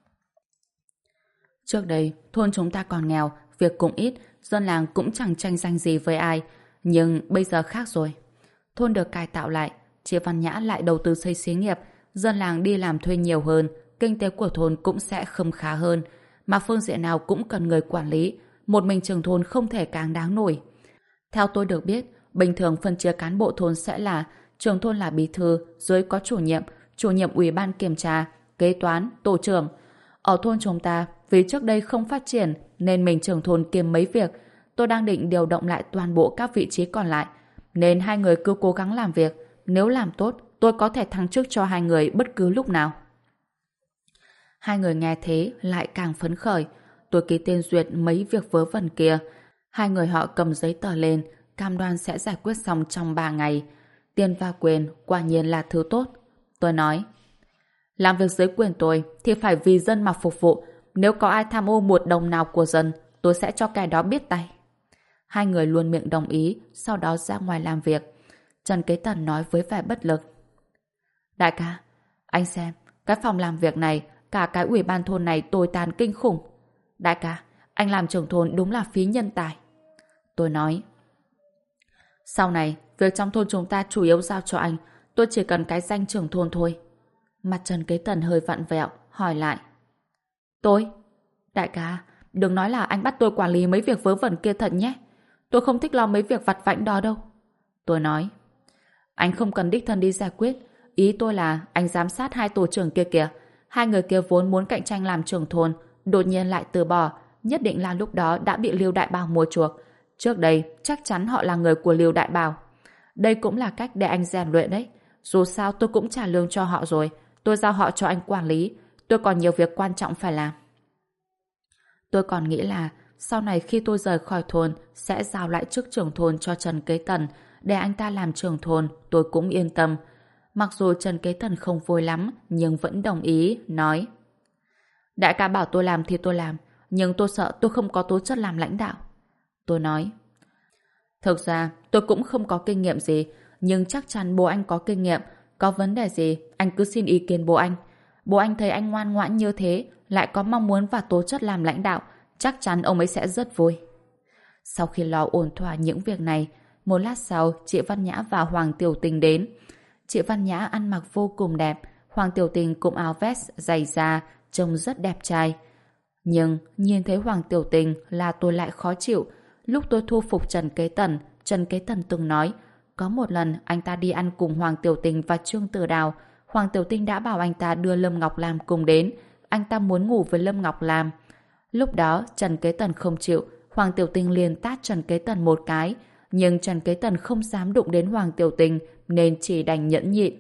trước đây, thôn chúng ta còn nghèo, việc cũng ít, dân làng cũng chẳng tranh giành gì với ai. Nhưng bây giờ khác rồi. Thôn được cải tạo lại, chị Văn Nhã lại đầu tư xây xí nghiệp, dân làng đi làm thuê nhiều hơn, kinh tế của thôn cũng sẽ khấm khá hơn. Mà phương diện nào cũng cần người quản lý, một mình trưởng thôn không thể cáng đáng nổi. Theo tôi được biết, bình thường phân chia cán bộ thôn sẽ là trưởng thôn là bí thư, dưới có chủ nhiệm ủy ban kiểm tra, kế toán, tổ trưởng. Ở thôn chúng ta, vì trước đây không phát triển nên mình trưởng thôn kiêm mấy việc. Tôi đang định điều động lại toàn bộ các vị trí còn lại, nên hai người cứ cố gắng làm việc. Nếu làm tốt, tôi có thể thăng chức cho hai người bất cứ lúc nào. Hai người nghe thế lại càng phấn khởi. Tôi ký tên duyệt mấy việc vớ vẩn kia. Hai người họ cầm giấy tờ lên, cam đoan sẽ giải quyết xong trong 3 ngày. Tiền và quyền quả nhiên là thứ tốt. Tôi nói: làm việc dưới quyền tôi thì phải vì dân mà phục vụ. Nếu có ai tham ô 1 đồng nào của dân, tôi sẽ cho kẻ đó biết tay. Hai người luôn miệng đồng ý, sau đó ra ngoài làm việc. Trần Kế Tần nói với vẻ bất lực: đại ca, anh xem, cái phòng làm việc này, cả cái ủy ban thôn này tồi tàn kinh khủng. Đại ca, anh làm trưởng thôn đúng là phí nhân tài. Tôi nói: sau này, việc trong thôn chúng ta chủ yếu giao cho anh, tôi chỉ cần cái danh trưởng thôn thôi. Mặt Trần Kế Tần hơi vặn vẹo, hỏi lại: tôi? Đại ca, đừng nói là anh bắt tôi quản lý mấy việc vớ vẩn kia thật nhé. Tôi không thích lo mấy việc vặt vãnh đó đâu. Tôi nói: anh không cần đích thân đi giải quyết. Ý tôi là anh giám sát hai tổ trưởng kia kìa. Hai người kia vốn muốn cạnh tranh làm trưởng thôn, đột nhiên lại từ bỏ. Nhất định là lúc đó đã bị Lưu Đại Bảo mua chuộc. Trước đây, chắc chắn họ là người của Lưu Đại Bảo. Đây cũng là cách để anh rèn luyện đấy. Dù sao tôi cũng trả lương cho họ rồi. Tôi giao họ cho anh quản lý. Tôi còn nhiều việc quan trọng phải làm. Tôi còn nghĩ là sau này khi tôi rời khỏi thôn sẽ giao lại chức trưởng thôn cho Trần Kế Tần để anh ta làm trưởng thôn, tôi cũng yên tâm. Mặc dù Trần Kế Tần không vui lắm nhưng vẫn đồng ý, nói: Đại ca bảo tôi làm thì tôi làm, nhưng tôi sợ tôi không có tố chất làm lãnh đạo. Tôi nói: Thực ra tôi cũng không có kinh nghiệm gì, nhưng chắc chắn bố anh có kinh nghiệm. Có vấn đề gì anh cứ xin ý kiến bố anh. Bố anh thấy anh ngoan ngoãn như thế, lại có mong muốn và tố chất làm lãnh đạo, chắc chắn ông ấy sẽ rất vui. Sau khi lo ổn thỏa những việc này, một lát sau chị Văn Nhã và Hoàng Tiểu Tình đến. Chị Văn Nhã ăn mặc vô cùng đẹp, Hoàng Tiểu Tình cũng áo vest dày da, trông rất đẹp trai. Nhưng nhìn thấy Hoàng Tiểu Tình là tôi lại khó chịu. Lúc tôi thu phục Trần Kế Tần từng nói có một lần anh ta đi ăn cùng Hoàng Tiểu Tình và Trương Tử Đào. Hoàng Tiểu Tình đã bảo anh ta đưa Lâm Ngọc Lam cùng đến. Anh ta muốn ngủ với Lâm Ngọc Lam. Lúc đó Trần Kế Tần không chịu, Hoàng Tiểu Tình liền tát Trần Kế Tần một cái. Nhưng Trần Kế Tần không dám đụng đến Hoàng Tiểu Tình nên chỉ đành nhẫn nhịn.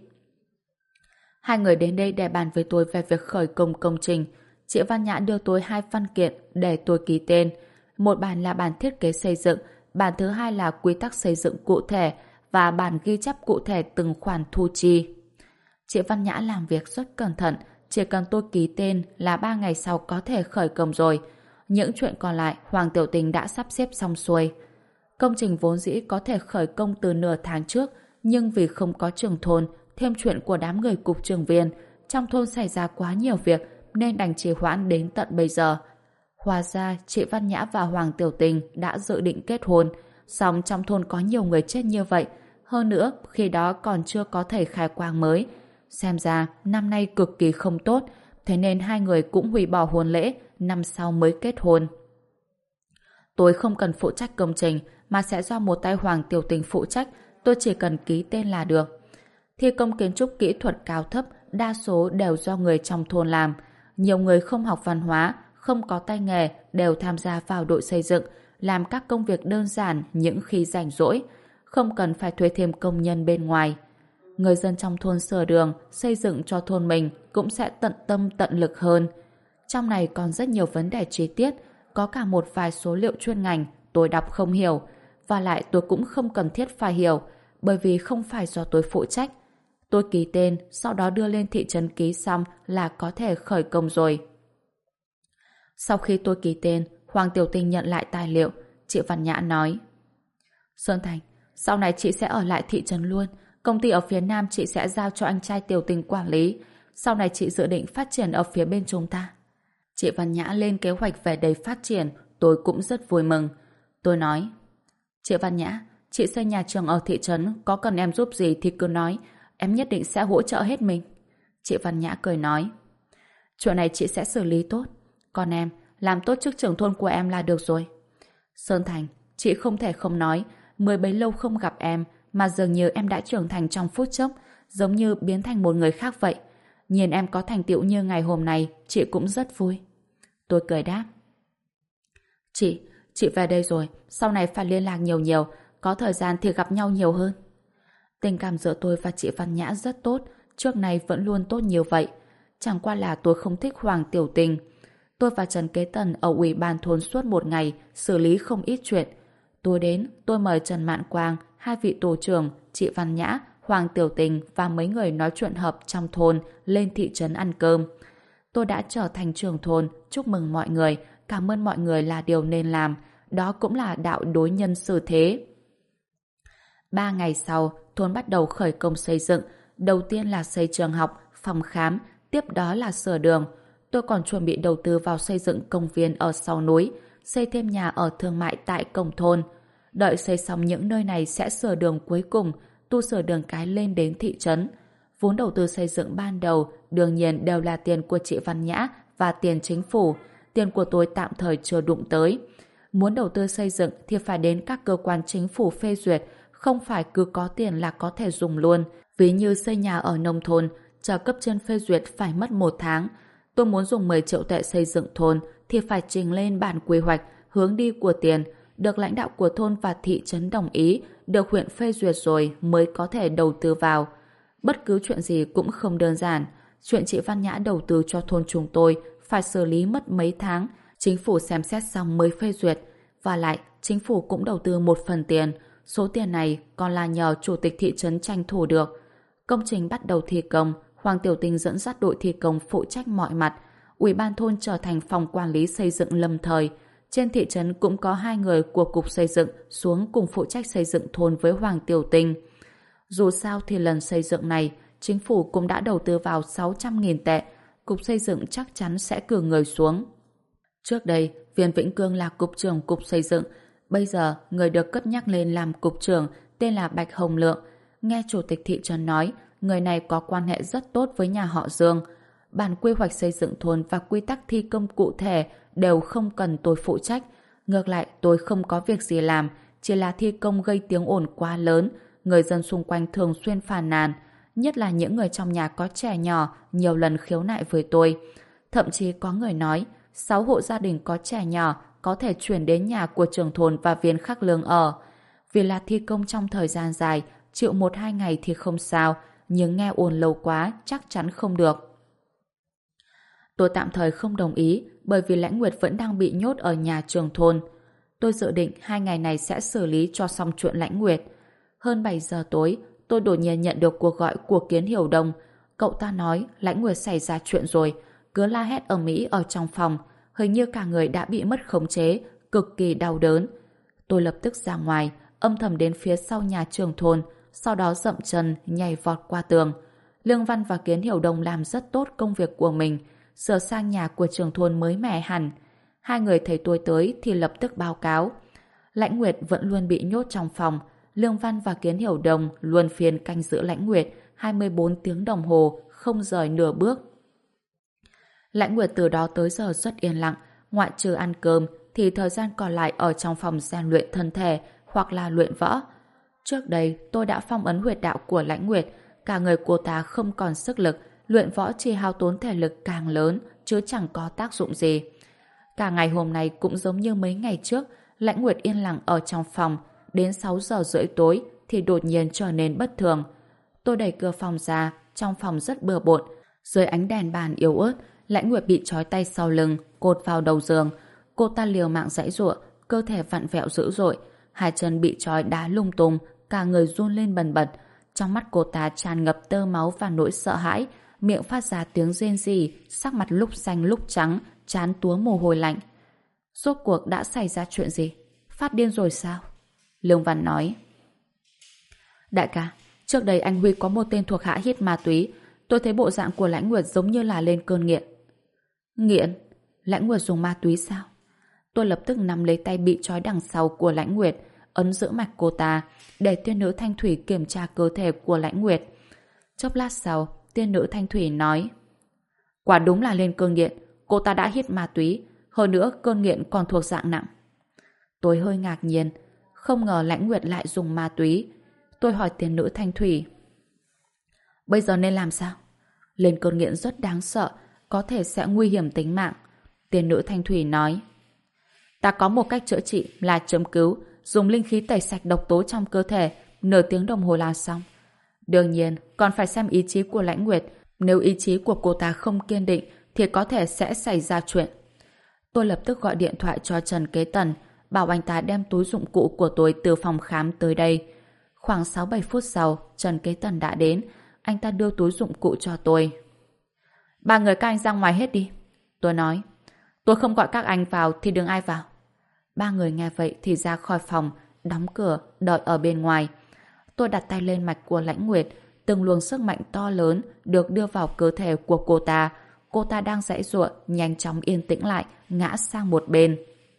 Hai người đến đây để bàn với tôi về việc khởi công công trình. Chị Văn Nhã đưa tôi 2 văn kiện để tôi ký tên. Một bản là bản thiết kế xây dựng, bản thứ hai là quy tắc xây dựng cụ thể và bản ghi chép cụ thể từng khoản thu chi. Chị Văn Nhã làm việc rất cẩn thận, chỉ cần tôi ký tên là 3 ngày sau có thể khởi công rồi. Những chuyện còn lại Hoàng Tiểu Tình đã sắp xếp xong xuôi. Công trình vốn dĩ có thể khởi công từ nửa tháng trước, nhưng vì không có trưởng thôn, thêm chuyện của đám người cục trưởng viên, trong thôn xảy ra quá nhiều việc nên đành trì hoãn đến tận bây giờ. Hóa ra chị Văn Nhã và Hoàng Tiểu Tình đã dự định kết hôn, song trong thôn có nhiều người chết như vậy. Hơn nữa, khi đó còn chưa có thầy khai quang mới. Xem ra năm nay cực kỳ không tốt, thế nên hai người cũng hủy bỏ hôn lễ, năm sau mới kết hôn. Tôi không cần phụ trách công trình, mà sẽ do một tay Hoàng Tiểu Tình phụ trách, tôi chỉ cần ký tên là được. Thi công kiến trúc kỹ thuật cao thấp, đa số đều do người trong thôn làm. Nhiều người không học văn hóa, không có tay nghề đều tham gia vào đội xây dựng, làm các công việc đơn giản những khi rảnh rỗi, không cần phải thuê thêm công nhân bên ngoài. Người dân trong thôn sửa đường, xây dựng cho thôn mình cũng sẽ tận tâm tận lực hơn. Trong này còn rất nhiều vấn đề chi tiết, có cả một vài số liệu chuyên ngành tôi đọc không hiểu, và lại tôi cũng không cần thiết phải hiểu, bởi vì không phải do tôi phụ trách. Tôi ký tên, sau đó đưa lên thị trấn ký xong là có thể khởi công rồi. Sau khi tôi ký tên, Hoàng Tiểu Tình nhận lại tài liệu. Chị Văn Nhã nói: Sơn Thành, sau này chị sẽ ở lại thị trấn luôn. Công ty ở phía Nam chị sẽ giao cho anh trai Tiểu Tình quản lý. Sau này chị dự định phát triển ở phía bên chúng ta. Chị Văn Nhã lên kế hoạch về đây phát triển, tôi cũng rất vui mừng. Tôi nói: Chị Văn Nhã, chị xây nhà trường ở thị trấn, có cần em giúp gì thì cứ nói, em nhất định sẽ hỗ trợ hết mình. Chị Văn Nhã cười nói: Chuyện này chị sẽ xử lý tốt. Còn em, làm tốt chức trưởng thôn của em là được rồi. Sơn Thành, chị không thể không nói, mới bấy lâu không gặp em, mà dường như em đã trưởng thành trong phút chốc, giống như biến thành một người khác vậy. Nhìn em có thành tựu như ngày hôm nay, chị cũng rất vui. Tôi cười đáp: Chị về đây rồi, sau này phải liên lạc nhiều nhiều, có thời gian thì gặp nhau nhiều hơn. Tình cảm giữa tôi và chị Văn Nhã rất tốt, trước nay vẫn luôn tốt như vậy. Chẳng qua là tôi không thích Hoàng Tiểu Tình. Tôi và Trần Kế Tần ở ủy ban thôn suốt một ngày, xử lý không ít chuyện. Tôi đến, tôi mời Trần Mạn Quang, 2 vị tổ trưởng, chị Văn Nhã, Hoàng Tiểu Tình và mấy người nói chuyện hợp trong thôn lên thị trấn ăn cơm. Tôi đã trở thành trưởng thôn, chúc mừng mọi người, cảm ơn mọi người là điều nên làm. Đó cũng là đạo đối nhân xử thế. 3 ngày sau, thôn bắt đầu khởi công xây dựng. Đầu tiên là xây trường học, phòng khám, tiếp đó là sửa đường. Tôi còn chuẩn bị đầu tư vào xây dựng công viên ở sau núi, xây thêm nhà ở thương mại tại cổng thôn. Đợi xây xong những nơi này sẽ sửa đường cuối cùng, tu sửa đường cái lên đến thị trấn. Vốn đầu tư xây dựng ban đầu đương nhiên đều là tiền của chị Văn Nhã và tiền chính phủ. Tiền của tôi tạm thời chưa đụng tới. Muốn đầu tư xây dựng thì phải đến các cơ quan chính phủ phê duyệt, không phải cứ có tiền là có thể dùng luôn. Ví như xây nhà ở nông thôn, chờ cấp trên phê duyệt phải mất 1 tháng. Tôi muốn dùng 10 triệu tệ xây dựng thôn thì phải trình lên bản quy hoạch, hướng đi của tiền, được lãnh đạo của thôn và thị trấn đồng ý, được huyện phê duyệt rồi mới có thể đầu tư vào. Bất cứ chuyện gì cũng không đơn giản. Chuyện chị Văn Nhã đầu tư cho thôn chúng tôi phải xử lý mất mấy tháng, chính phủ xem xét xong mới phê duyệt. Và lại, chính phủ cũng đầu tư một phần tiền. Số tiền này còn là nhờ chủ tịch thị trấn tranh thủ được. Công trình bắt đầu thi công, Hoàng Tiểu Tinh dẫn dắt đội thi công phụ trách mọi mặt. Ủy ban thôn trở thành phòng quản lý xây dựng lâm thời. Trên thị trấn cũng có 2 người của cục xây dựng xuống cùng phụ trách xây dựng thôn với Hoàng Tiểu Tinh. Dù sao thì lần xây dựng này, chính phủ cũng đã đầu tư vào 600.000 tệ. Cục xây dựng chắc chắn sẽ cử người xuống. Trước đây, Viên Vĩnh Cương là cục trưởng cục xây dựng. Bây giờ, người được cất nhắc lên làm cục trưởng tên là Bạch Hồng Lượng. Nghe chủ tịch thị trấn nói, người này có quan hệ rất tốt với nhà họ Dương. Bản quy hoạch xây dựng thôn và quy tắc thi công cụ thể đều không cần tôi phụ trách. Ngược lại, tôi không có việc gì làm, chỉ là thi công gây tiếng ồn quá lớn. Người dân xung quanh thường xuyên phàn nàn, nhất là những người trong nhà có trẻ nhỏ nhiều lần khiếu nại với tôi. Thậm chí có người nói 6 hộ gia đình có trẻ nhỏ có thể chuyển đến nhà của trưởng thôn và Viên Khắc Lương ở. Vì là thi công trong thời gian dài, chịu 1-2 ngày thì không sao, nhưng nghe ồn lâu quá chắc chắn không được. Tôi tạm thời không đồng ý bởi vì Lãnh Nguyệt vẫn đang bị nhốt ở nhà trưởng thôn. Tôi dự định 2 ngày này sẽ xử lý cho xong chuyện Lãnh Nguyệt. Hơn 7 giờ tối, tôi đột nhiên nhận được cuộc gọi của Kiến Hiểu Đông. Cậu ta nói Lãnh Nguyệt xảy ra chuyện rồi, cứ la hét ở Mỹ ở trong phòng, hình như cả người đã bị mất khống chế, cực kỳ đau đớn. Tôi lập tức ra ngoài, âm thầm đến phía sau nhà trưởng thôn, sau đó dậm chân nhảy vọt qua tường. Lương Văn và Kiến Hiểu Đông làm rất tốt công việc của mình, sửa sang nhà của trưởng thôn mới mẻ hẳn. 2 người thấy tôi tới thì lập tức báo cáo. Lãnh Nguyệt vẫn luôn bị nhốt trong phòng. Lương Văn và Kiến Hiểu Đông luân phiên canh giữ Lãnh Nguyệt 24 tiếng đồng hồ, không rời nửa bước. Lãnh Nguyệt từ đó tới giờ rất yên lặng, ngoại trừ ăn cơm thì thời gian còn lại ở trong phòng rèn luyện thân thể hoặc là luyện võ. Trước đây tôi đã phong ấn huyệt đạo của Lãnh Nguyệt, cả người cô ta không còn sức lực, luyện võ chỉ hao tốn thể lực càng lớn chứ chẳng có tác dụng gì. Cả ngày hôm nay cũng giống như mấy ngày trước, Lãnh Nguyệt yên lặng ở trong phòng, đến 6 giờ rưỡi tối thì đột nhiên trở nên bất thường. Tôi đẩy cửa phòng ra, trong phòng rất bừa bộn, dưới ánh đèn bàn yếu ớt, Lãnh Nguyệt bị trói tay sau lưng, cột vào đầu giường. Cô ta liều mạng giãy giụa, cơ thể vặn vẹo dữ dội, 2 chân bị trói đá lung tung, cả người run lên bần bật. Trong mắt cô ta tràn ngập tơ máu và nỗi sợ hãi, miệng phát ra tiếng rên rỉ, sắc mặt lúc xanh lúc trắng, trán túa mồ hôi lạnh. Rốt cuộc đã xảy ra chuyện gì? Phát điên rồi sao? Lương Văn nói. Đại ca, trước đây anh Huy có một tên thuộc hạ hít ma túy. Tôi thấy bộ dạng của Lãnh Nguyệt giống như là lên cơn nghiện. Nghiện? Lãnh Nguyệt dùng ma túy sao? Tôi lập tức nắm lấy tay bị trói đằng sau của Lãnh Nguyệt, ấn giữ mạch cô ta, để tiên nữ Thanh Thủy kiểm tra cơ thể của Lãnh Nguyệt. Chốc lát sau, tiên nữ Thanh Thủy nói: quả đúng là lên cơn nghiện, cô ta đã hít ma túy, hơn nữa cơn nghiện còn thuộc dạng nặng. Tôi hơi ngạc nhiên, không ngờ Lãnh Nguyệt lại dùng ma túy. Tôi hỏi tiên nữ Thanh Thủy: bây giờ nên làm sao? Lên cơn nghiện rất đáng sợ, có thể sẽ nguy hiểm tính mạng. Tiên nữ Thanh Thủy nói: ta có một cách chữa trị là châm cứu, dùng linh khí tẩy sạch độc tố trong cơ thể, nửa tiếng đồng hồ là xong. Đương nhiên, còn phải xem ý chí của Lãnh Nguyệt. Nếu ý chí của cô ta không kiên định thì có thể sẽ xảy ra chuyện. Tôi lập tức gọi điện thoại cho Trần Kế Tần, bảo anh ta đem túi dụng cụ của tôi từ phòng khám tới đây. Khoảng 6-7 phút sau, Trần Kế Tần đã đến. Anh ta đưa túi dụng cụ cho tôi. 3 người các anh ra ngoài hết đi. Tôi nói: tôi không gọi các anh vào thì đừng ai vào. 3 người nghe vậy thì ra khỏi phòng, đóng cửa, đợi ở bên ngoài. Tôi đặt tay lên mạch của Lãnh Nguyệt, từng luồng sức mạnh to lớn được đưa vào cơ thể của cô ta. Cô ta đang giãy giụa, nhanh chóng yên tĩnh lại, ngã sang một bên.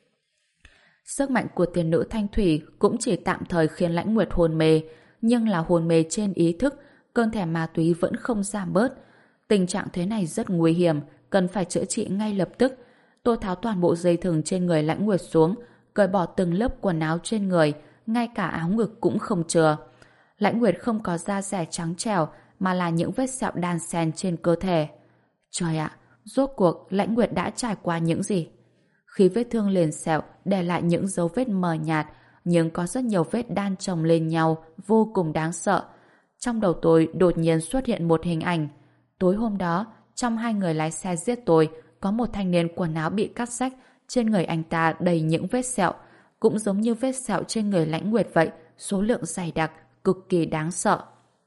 Sức mạnh của tiên nữ Thanh Thủy cũng chỉ tạm thời khiến Lãnh Nguyệt hôn mê, nhưng là hôn mê trên ý thức, cơn thèm ma túy vẫn không giảm bớt. Tình trạng thế này rất nguy hiểm, cần phải chữa trị ngay lập tức. Tôi tháo toàn bộ dây thừng trên người Lãnh Nguyệt xuống, cởi bỏ từng lớp quần áo trên người, ngay cả áo ngực cũng không chừa. Lãnh Nguyệt không có da dẻ trắng trẻo, mà là những vết sẹo đan xen trên cơ thể. Trời ạ, rốt cuộc Lãnh Nguyệt đã trải qua những gì? Khi vết thương liền sẹo để lại những dấu vết mờ nhạt, nhưng có rất nhiều vết đan chồng lên nhau, vô cùng đáng sợ. Trong đầu tôi đột nhiên xuất hiện một hình ảnh. Tối hôm đó, trong hai người lái xe giết tôi, có một thanh niên quần áo bị cắt rách, trên người anh ta đầy những vết sẹo, cũng giống như vết sẹo trên người Lãnh Nguyệt vậy, số lượng dày đặc, cực kỳ đáng sợ.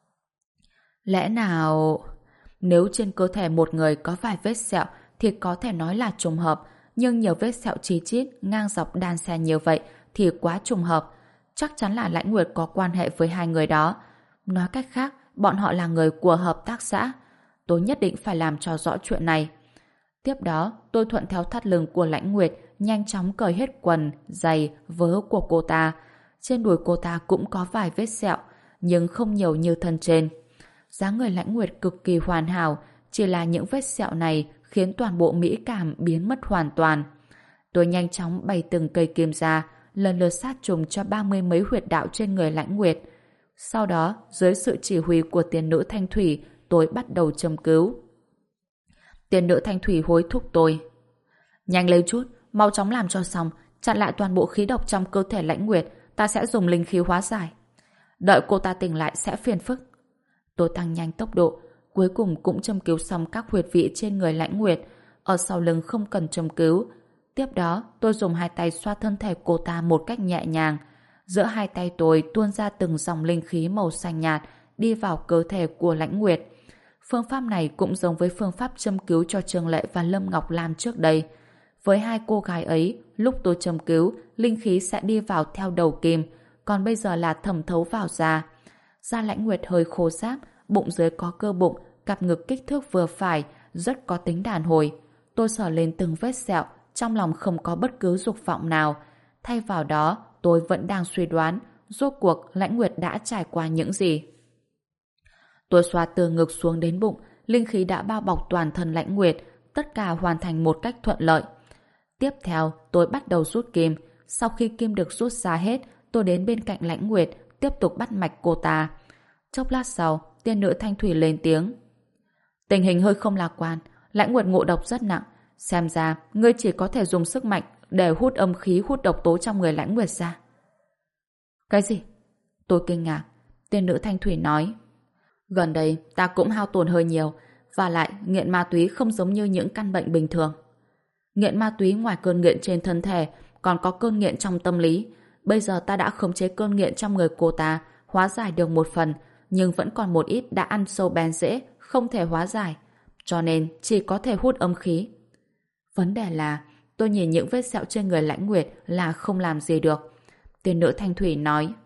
Lẽ nào... Nếu trên cơ thể một người có vài vết sẹo thì có thể nói là trùng hợp, nhưng nhiều vết sẹo chí chít ngang dọc đan xen như vậy thì quá trùng hợp. Chắc chắn là Lãnh Nguyệt có quan hệ với hai người đó. Nói cách khác, bọn họ là người của hợp tác xã. Tôi nhất định phải làm cho rõ chuyện này. Tiếp đó, tôi thuận theo thắt lưng của Lãnh Nguyệt, nhanh chóng cởi hết quần, giày, vớ của cô ta. Trên đùi cô ta cũng có vài vết sẹo, nhưng không nhiều như thân trên. Dáng người Lãnh Nguyệt cực kỳ hoàn hảo, chỉ là những vết sẹo này khiến toàn bộ mỹ cảm biến mất hoàn toàn. Tôi nhanh chóng bày từng cây kim ra, lần lượt sát trùng cho 30 mấy huyệt đạo trên người Lãnh Nguyệt. Sau đó, dưới sự chỉ huy của tiên nữ Thanh Thủy, tôi bắt đầu châm cứu. Tiên nữ Thanh Thủy hối thúc tôi. Nhanh lên chút, mau chóng làm cho xong, chặn lại toàn bộ khí độc trong cơ thể Lãnh Nguyệt, ta sẽ dùng linh khí hóa giải. Đợi cô ta tỉnh lại sẽ phiền phức. Tôi tăng nhanh tốc độ, cuối cùng cũng châm cứu xong các huyệt vị trên người Lãnh Nguyệt, ở sau lưng không cần châm cứu. Tiếp đó, tôi dùng hai tay xoa thân thể cô ta một cách nhẹ nhàng. Giữa hai tay tôi tuôn ra từng dòng linh khí màu xanh nhạt đi vào cơ thể của Lãnh Nguyệt. Phương pháp này cũng giống với phương pháp châm cứu cho Trương Lệ và Lâm Ngọc Lam trước đây. Với hai cô gái ấy, lúc tôi châm cứu, linh khí sẽ đi vào theo đầu kim, còn bây giờ là thẩm thấu vào da. Da Lãnh Nguyệt hơi khô ráp, bụng dưới có cơ bụng, cặp ngực kích thước vừa phải, rất có tính đàn hồi. Tôi sờ lên từng vết sẹo, trong lòng không có bất cứ dục vọng nào. Thay vào đó, tôi vẫn đang suy đoán, rốt cuộc Lãnh Nguyệt đã trải qua những gì. Tôi xoa từ ngực xuống đến bụng, linh khí đã bao bọc toàn thân Lãnh Nguyệt, tất cả hoàn thành một cách thuận lợi. Tiếp theo, tôi bắt đầu rút kim. Sau khi kim được rút ra hết, tôi đến bên cạnh Lãnh Nguyệt, tiếp tục bắt mạch cô ta. Chốc lát sau, tiên nữ Thanh Thủy lên tiếng. Tình hình hơi không lạc quan, Lãnh Nguyệt ngộ độc rất nặng. Xem ra, ngươi chỉ có thể dùng sức mạnh để hút âm khí, hút độc tố trong người Lãnh Nguyệt ra. Cái gì? Tôi kinh ngạc. Tiên nữ Thanh Thủy nói. Gần đây, ta cũng hao tổn hơi nhiều, và lại nghiện ma túy không giống như những căn bệnh bình thường. Nghiện ma túy ngoài cơn nghiện trên thân thể, còn có cơn nghiện trong tâm lý. Bây giờ ta đã khống chế cơn nghiện trong người cô ta, hóa giải được một phần, nhưng vẫn còn một ít đã ăn sâu bén rễ, không thể hóa giải. Cho nên chỉ có thể hút âm khí. Vấn đề là, tôi nhìn những vết sẹo trên người Lãnh Nguyệt là không làm gì được. Tiên nữ Thanh Thủy nói.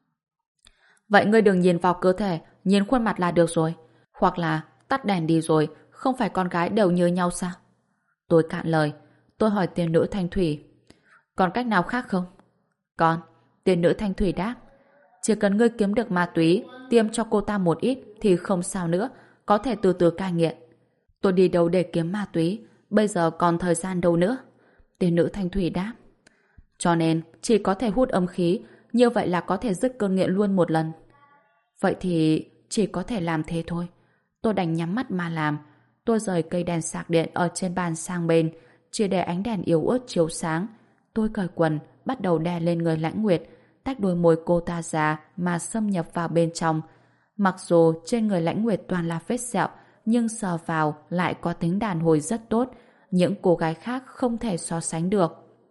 Vậy ngươi đừng nhìn vào cơ thể, nhìn khuôn mặt là được rồi. Hoặc là tắt đèn đi rồi, không phải con gái đều như nhau sao? Tôi cạn lời. Tôi hỏi tiên nữ Thanh Thủy. Còn cách nào khác không? Còn, tiên nữ Thanh Thủy đáp. Chỉ cần ngươi kiếm được ma túy, tiêm cho cô ta một ít thì không sao nữa, có thể từ từ cai nghiện. Tôi đi đâu để kiếm ma túy, bây giờ còn thời gian đâu nữa? Tiên nữ Thanh Thủy đáp. Cho nên, chỉ có thể hút âm khí, như vậy là có thể dứt cơn nghiện luôn một lần. Vậy thì chỉ có thể làm thế thôi. Tôi đành nhắm mắt mà làm. Tôi rời cây đèn sạc điện ở trên bàn sang bên, chỉ để ánh đèn yếu ớt chiếu sáng. Tôi cởi quần, bắt đầu đè lên người Lãnh Nguyệt, tách đôi môi cô ta ra mà xâm nhập vào bên trong. Mặc dù trên người Lãnh Nguyệt toàn là vết sẹo, nhưng sờ vào lại có tính đàn hồi rất tốt, những cô gái khác không thể so sánh được.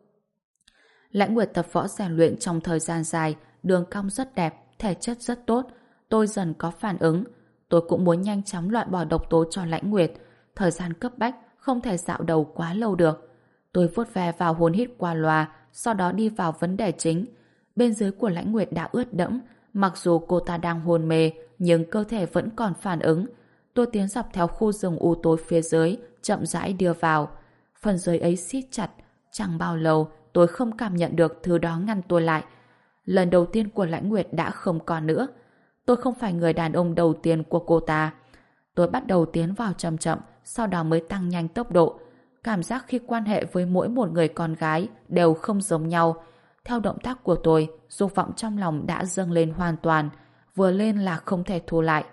Lãnh Nguyệt tập võ rèn luyện trong thời gian dài, đường cong rất đẹp, thể chất rất tốt. Tôi dần có phản ứng. Tôi cũng muốn nhanh chóng loại bỏ độc tố cho Lãnh Nguyệt. Thời gian cấp bách, không thể dạo đầu quá lâu được. Tôi vuốt ve vào hôn hít qua loa, sau đó đi vào vấn đề chính. Bên dưới của Lãnh Nguyệt đã ướt đẫm, mặc dù cô ta đang hôn mê, nhưng cơ thể vẫn còn phản ứng. Tôi tiến dọc theo khu rừng u tối phía dưới, chậm rãi đưa vào. Phần dưới ấy siết chặt, chẳng bao lâu tôi không cảm nhận được thứ đó ngăn tôi lại. Lần đầu tiên của Lãnh Nguyệt đã không còn nữa. Tôi không phải người đàn ông đầu tiên của cô ta. Tôi bắt đầu tiến vào chậm chậm, sau đó mới tăng nhanh tốc độ. Cảm giác khi quan hệ với mỗi một người con gái đều không giống nhau. Theo động tác của tôi, dục vọng trong lòng đã dâng lên hoàn toàn, vừa lên là không thể thu lại.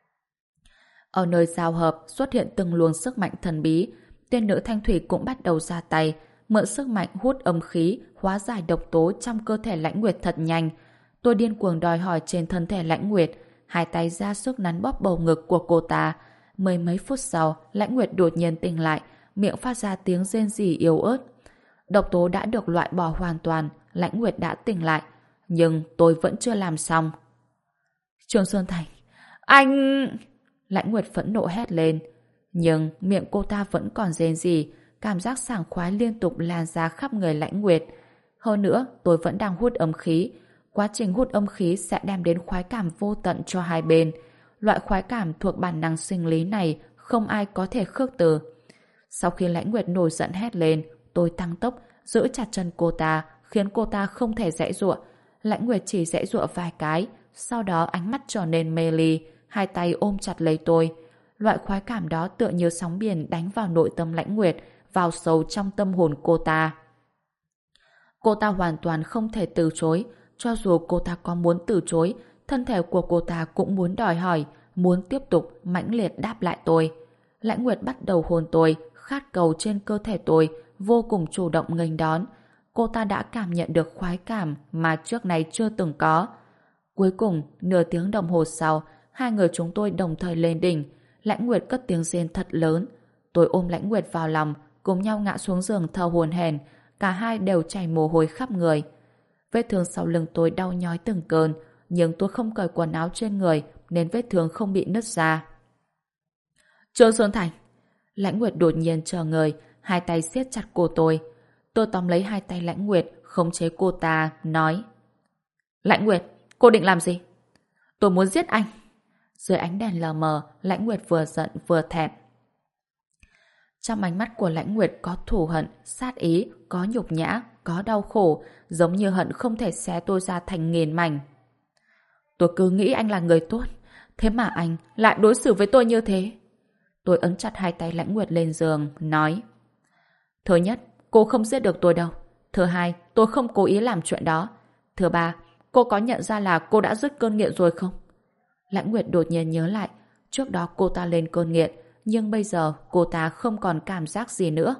Ở nơi giao hợp xuất hiện từng luồng sức mạnh thần bí, tiên nữ Thanh Thủy cũng bắt đầu ra tay, mượn sức mạnh hút âm khí, hóa giải độc tố trong cơ thể Lãnh Nguyệt thật nhanh. Tôi điên cuồng đòi hỏi trên thân thể Lãnh Nguyệt, hai tay ra sức nắn bóp bầu ngực của cô ta. Mười mấy phút sau, Lãnh Nguyệt đột nhiên tỉnh lại, miệng phát ra tiếng rên rỉ yếu ớt. Độc tố đã được loại bỏ hoàn toàn, Lãnh Nguyệt đã tỉnh lại. Nhưng tôi vẫn chưa làm xong. Trương Xuân Thành, anh... Lãnh Nguyệt phẫn nộ hét lên. Nhưng miệng cô ta vẫn còn rên rỉ, cảm giác sảng khoái liên tục lan ra khắp người Lãnh Nguyệt. Hơn nữa, tôi vẫn đang hút âm khí. Quá trình hút âm khí sẽ đem đến khoái cảm vô tận cho hai bên. Loại khoái cảm thuộc bản năng sinh lý này không ai có thể khước từ. Sau khi Lãnh Nguyệt nổi giận hét lên, tôi tăng tốc, giữ chặt chân cô ta, khiến cô ta không thể giãy giụa. Lãnh Nguyệt chỉ giãy giụa vài cái, sau đó ánh mắt trở nên mê ly, hai tay ôm chặt lấy tôi. Loại khoái cảm đó tựa như sóng biển đánh vào nội tâm Lãnh Nguyệt, vào sâu trong tâm hồn cô ta. Cô ta hoàn toàn không thể từ chối. Cho dù cô ta có muốn từ chối, thân thể của cô ta cũng muốn đòi hỏi, muốn tiếp tục mãnh liệt đáp lại tôi. Lãnh Nguyệt bắt đầu hôn tôi, khát cầu trên cơ thể tôi, vô cùng chủ động nghênh đón. Cô ta đã cảm nhận được khoái cảm mà trước này chưa từng có. Cuối cùng, nửa tiếng đồng hồ sau, hai người chúng tôi đồng thời lên đỉnh. Lãnh Nguyệt cất tiếng rên thật lớn. Tôi ôm Lãnh Nguyệt vào lòng, cùng nhau ngã xuống giường thở hổn hển. Cả hai đều chảy mồ hôi khắp người. Vết thương sau lưng tôi đau nhói từng cơn, nhưng tôi không cởi quần áo trên người nên vết thương không bị nứt ra. Trương Xuân Thành! Lãnh Nguyệt đột nhiên chờ người, hai tay siết chặt cổ tôi. Tôi tóm lấy hai tay Lãnh Nguyệt, khống chế cô ta, nói: Lãnh Nguyệt, cô định làm gì? Tôi muốn giết anh. Dưới ánh đèn lờ mờ, Lãnh Nguyệt vừa giận vừa thẹn. Trong ánh mắt của Lãnh Nguyệt có thù hận, sát ý, có nhục nhã, có đau khổ, giống như hận không thể xé tôi ra thành nghìn mảnh. Tôi cứ nghĩ anh là người tốt, thế mà anh lại đối xử với tôi như thế. Tôi ấn chặt hai tay Lãnh Nguyệt lên giường, nói: Thứ nhất, cô không giết được tôi đâu. Thứ hai, tôi không cố ý làm chuyện đó. Thứ ba, cô có nhận ra là cô đã dứt cơn nghiện rồi không? Lãnh Nguyệt đột nhiên nhớ lại, trước đó cô ta lên cơn nghiện, nhưng bây giờ cô ta không còn cảm giác gì nữa.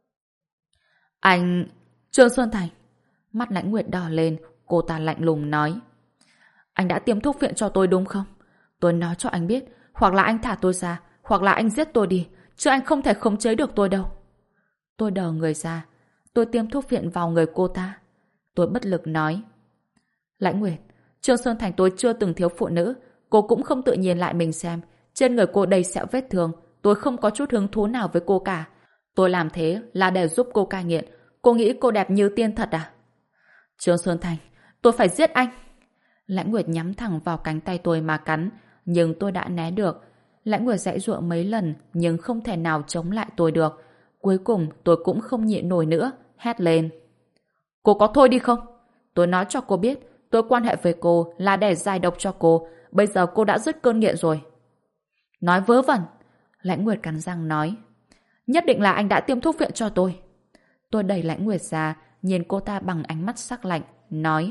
Anh... Trương Xuân Thành! Mắt Lãnh Nguyệt đỏ lên, cô ta lạnh lùng nói: Anh đã tiêm thuốc viện cho tôi đúng không? Tôi nói cho anh biết, hoặc là anh thả tôi ra, hoặc là anh giết tôi đi, chứ anh không thể khống chế được tôi đâu. Tôi đờ người ra, tôi tiêm thuốc viện vào người cô ta. Tôi bất lực nói: Lãnh Nguyệt, Trương Xuân Thành tôi chưa từng thiếu phụ nữ, cô cũng không tự nhiên lại mình xem, trên người cô đầy sẹo vết thương, tôi không có chút hứng thú nào với cô cả. Tôi làm thế là để giúp cô cai nghiện. Cô nghĩ cô đẹp như tiên thật à? Trương Xuân Thành, tôi phải giết anh. Lãnh Nguyệt nhắm thẳng vào cánh tay tôi mà cắn, nhưng tôi đã né được. Lãnh Nguyệt giãy giụa mấy lần nhưng không thể nào chống lại tôi được. Cuối cùng tôi cũng không nhịn nổi nữa, hét lên: Cô có thôi đi không? Tôi nói cho cô biết, tôi quan hệ với cô là để giải độc cho cô. Bây giờ cô đã dứt cơn nghiện rồi. Nói vớ vẩn! Lãnh Nguyệt cắn răng nói: Nhất định là anh đã tiêm thuốc viện cho tôi. Tôi đẩy Lãnh Nguyệt ra, nhìn cô ta bằng ánh mắt sắc lạnh, nói: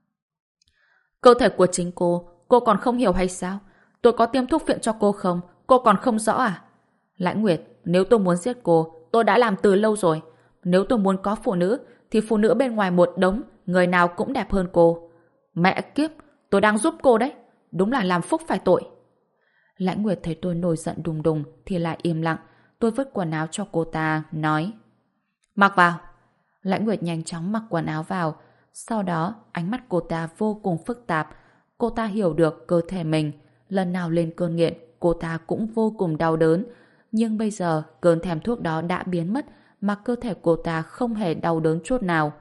Cơ thể của chính cô còn không hiểu hay sao? Tôi có tiêm thuốc viện cho cô không? Cô còn không rõ à? Lãnh Nguyệt, nếu tôi muốn giết cô, tôi đã làm từ lâu rồi. Nếu tôi muốn có phụ nữ, thì phụ nữ bên ngoài một đống, người nào cũng đẹp hơn cô. Mẹ kiếp, tôi đang giúp cô đấy. Đúng là làm phúc phải tội. Lãnh Nguyệt thấy tôi nổi giận đùng đùng thì lại im lặng. Tôi vứt quần áo cho cô ta, nói: Mặc vào. Lãnh Nguyệt nhanh chóng mặc quần áo vào. Sau đó, ánh mắt cô ta vô cùng phức tạp. Cô ta hiểu được cơ thể mình. Lần nào lên cơn nghiện, cô ta cũng vô cùng đau đớn. Nhưng bây giờ, cơn thèm thuốc đó đã biến mất, mà cơ thể cô ta không hề đau đớn chút nào.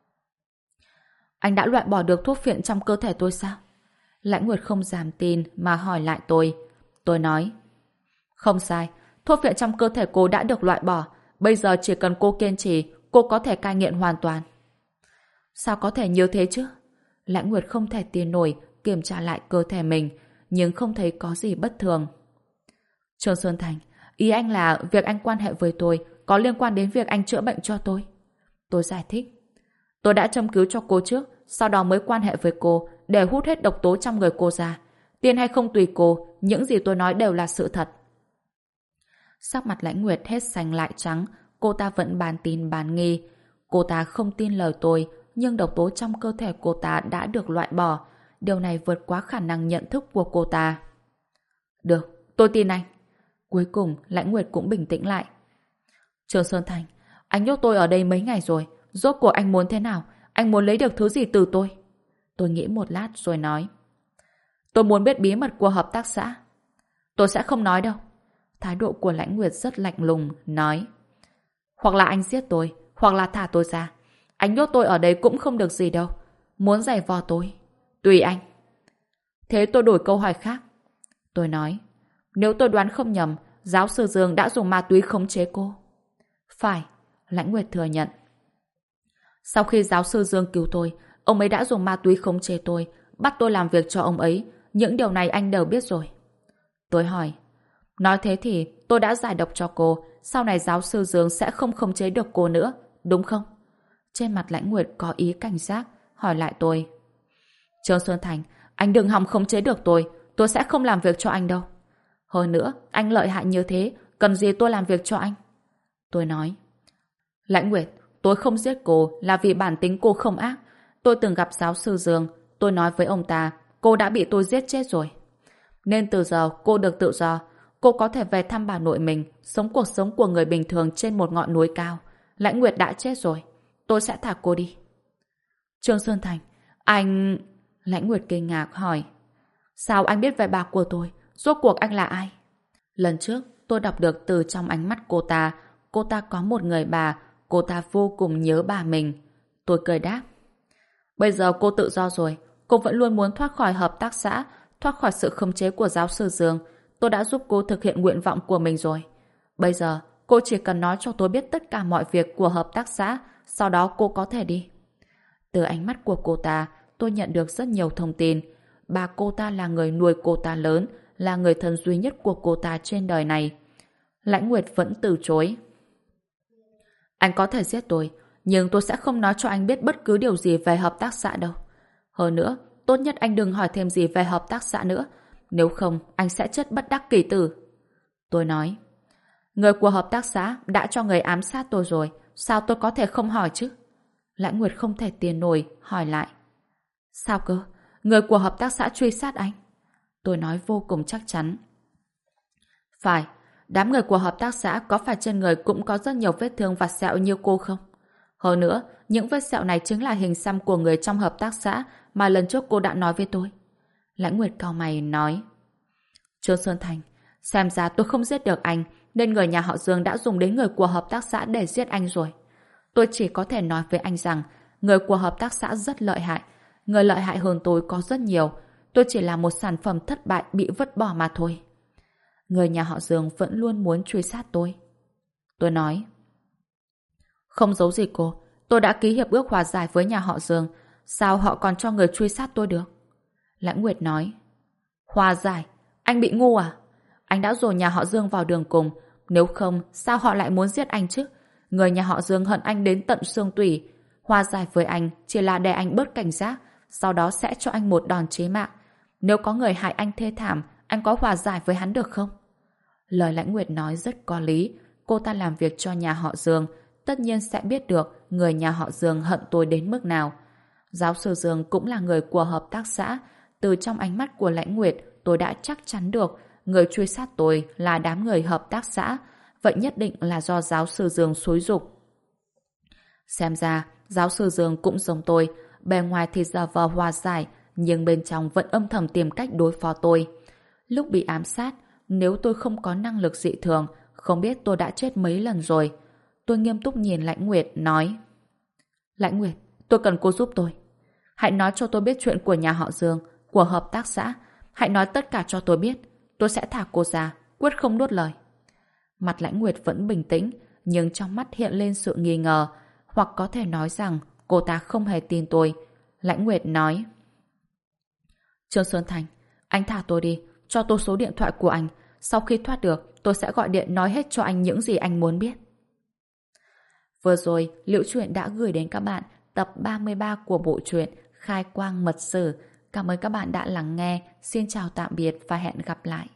Anh đã loại bỏ được thuốc phiện trong cơ thể tôi sao? Lãnh Nguyệt không dám tin mà hỏi lại tôi. Tôi nói: Không sai, thuốc phiện trong cơ thể cô đã được loại bỏ. Bây giờ chỉ cần cô kiên trì, cô có thể cai nghiện hoàn toàn. Sao có thể như thế chứ? Lãnh Nguyệt không thể tin nổi, kiểm tra lại cơ thể mình, nhưng không thấy có gì bất thường. Trương Xuân Thành, ý anh là việc anh quan hệ với tôi có liên quan đến việc anh chữa bệnh cho tôi. Tôi giải thích: Tôi đã châm cứu cho cô trước, sau đó mới quan hệ với cô để hút hết độc tố trong người cô ra. Tin hay không tùy cô, những gì tôi nói đều là sự thật. Sắc mặt Lãnh Nguyệt hết xanh lại trắng, cô ta vẫn bán tin bán nghi. Cô ta không tin lời tôi, nhưng độc tố trong cơ thể cô ta đã được loại bỏ. điều này vượt quá khả năng nhận thức của cô ta. Được, tôi tin anh. Cuối cùng, Lãnh Nguyệt cũng bình tĩnh lại. Trương Sơn Thành, anh nhốt tôi ở đây mấy ngày rồi. Rốt cuộc anh muốn thế nào? Anh muốn lấy được thứ gì từ tôi? Tôi nghĩ một lát rồi nói. Tôi muốn biết bí mật của hợp tác xã. Tôi sẽ không nói đâu. Thái độ của Lãnh Nguyệt rất lạnh lùng, nói. Hoặc là anh giết tôi, hoặc là thả tôi ra. Anh nhốt tôi ở đây cũng không được gì đâu. Muốn giày vò tôi, tùy anh. Thế tôi đổi câu hỏi khác. Tôi nói. Nếu tôi đoán không nhầm, giáo sư Dương đã dùng ma túy khống chế cô. Phải, Lãnh Nguyệt thừa nhận. Sau khi giáo sư Dương cứu tôi, ông ấy đã dùng ma túy khống chế tôi, bắt tôi làm việc cho ông ấy. Những điều này anh đều biết rồi. Tôi hỏi. Nói thế thì tôi đã giải độc cho cô, sau này giáo sư Dương sẽ không khống chế được cô nữa, đúng không? Trên mặt Lãnh Nguyệt có ý cảnh giác, hỏi lại tôi. Trương Xuân Thành, anh đừng hòng khống chế được tôi sẽ không làm việc cho anh đâu. Hơn nữa, anh lợi hại như thế, cần gì tôi làm việc cho anh? Tôi nói. Lãnh Nguyệt, tôi không giết cô là vì bản tính cô không ác. Tôi từng gặp giáo sư Dương, tôi nói với ông ta, cô đã bị tôi giết chết rồi. Nên từ giờ cô được tự do, cô có thể về thăm bà nội mình, sống cuộc sống của người bình thường trên một ngọn núi cao. Lãnh Nguyệt đã chết rồi, tôi sẽ thả cô đi. Trương Sơn Thành, anh... Lãnh Nguyệt kinh ngạc hỏi. Sao anh biết về bà của tôi? Rốt cuộc anh là ai? Lần trước tôi đọc được từ trong ánh mắt cô ta có một người bà, cô ta vô cùng nhớ bà mình. Tôi cười đáp. Bây giờ cô tự do rồi, cô vẫn luôn muốn thoát khỏi hợp tác xã, thoát khỏi sự khống chế của giáo sư Dương. Tôi đã giúp cô thực hiện nguyện vọng của mình rồi. Bây giờ cô chỉ cần nói cho tôi biết tất cả mọi việc của hợp tác xã, sau đó cô có thể đi. Từ ánh mắt của cô ta, tôi nhận được rất nhiều thông tin. Bà cô ta là người nuôi cô ta lớn, là người thân duy nhất của cô ta trên đời này. Lãnh Nguyệt vẫn từ chối. Anh có thể giết tôi, nhưng tôi sẽ không nói cho anh biết bất cứ điều gì về hợp tác xã đâu. Hơn nữa, tốt nhất anh đừng hỏi thêm gì về hợp tác xã nữa. Nếu không, anh sẽ chết bất đắc kỳ tử. Tôi nói. Người của hợp tác xã đã cho người ám sát tôi rồi, sao tôi có thể không hỏi chứ? Lãnh Nguyệt không thể tin nổi, hỏi lại. Sao cơ? Người của hợp tác xã truy sát anh? Tôi nói vô cùng chắc chắn. Phải, đám người của hợp tác xã có phải trên người cũng có rất nhiều vết thương và sẹo như cô không? Hơn nữa, những vết sẹo này chính là hình xăm của người trong hợp tác xã mà lần trước cô đã nói với tôi. Lãnh Nguyệt cau mày nói. Trương Sơn Thành, xem ra tôi không giết được anh, nên người nhà họ Dương đã dùng đến người của hợp tác xã để giết anh rồi. Tôi chỉ có thể nói với anh rằng người của hợp tác xã rất lợi hại. Người lợi hại hơn tôi có rất nhiều. Tôi chỉ là một sản phẩm thất bại bị vứt bỏ mà thôi. Người nhà họ Dương vẫn luôn muốn truy sát tôi. Tôi nói. Không giấu gì cô, tôi đã ký hiệp ước hòa giải với nhà họ Dương. Sao họ còn cho người truy sát tôi được? Lãnh Nguyệt nói. Hòa giải? Anh bị ngu à? Anh đã dồn nhà họ Dương vào đường cùng. Nếu không, sao họ lại muốn giết anh chứ? Người nhà họ Dương hận anh đến tận xương tủy. Hòa giải với anh chỉ là để anh bớt cảnh giác, sau đó sẽ cho anh một đòn chí mạng. Nếu có người hại anh thê thảm, anh có hòa giải với hắn được không? Lời Lãnh Nguyệt nói rất có lý. Cô ta làm việc cho nhà họ Dương, tất nhiên sẽ biết được người nhà họ Dương hận tôi đến mức nào. Giáo sư Dương cũng là người của hợp tác xã. Từ trong ánh mắt của Lãnh Nguyệt, tôi đã chắc chắn được người truy sát tôi là đám người hợp tác xã. Vậy nhất định là do giáo sư Dương xúi giục. Xem ra, giáo sư Dương cũng giống tôi. Bề ngoài thì giả vờ hòa giải, nhưng bên trong vẫn âm thầm tìm cách đối phó tôi. Lúc bị ám sát, nếu tôi không có năng lực dị thường, không biết tôi đã chết mấy lần rồi. Tôi nghiêm túc nhìn Lãnh Nguyệt, nói. Lãnh Nguyệt, tôi cần cô giúp tôi. Hãy nói cho tôi biết chuyện của nhà họ Dương, của hợp tác xã. Hãy nói tất cả cho tôi biết. Tôi sẽ thả cô ra, quyết không nuốt lời. Mặt Lãnh Nguyệt vẫn bình tĩnh, nhưng trong mắt hiện lên sự nghi ngờ, hoặc có thể nói rằng cô ta không hề tin tôi. Lãnh Nguyệt nói. Trương Xuân Thành, anh thả tôi đi, cho tôi số điện thoại của anh. Sau khi thoát được, tôi sẽ gọi điện nói hết cho anh những gì anh muốn biết. Vừa rồi, Liễu Chuyện đã gửi đến các bạn tập 33 của bộ truyện Khai Quang Mật Sử. Cảm ơn các bạn đã lắng nghe. Xin chào tạm biệt và hẹn gặp lại.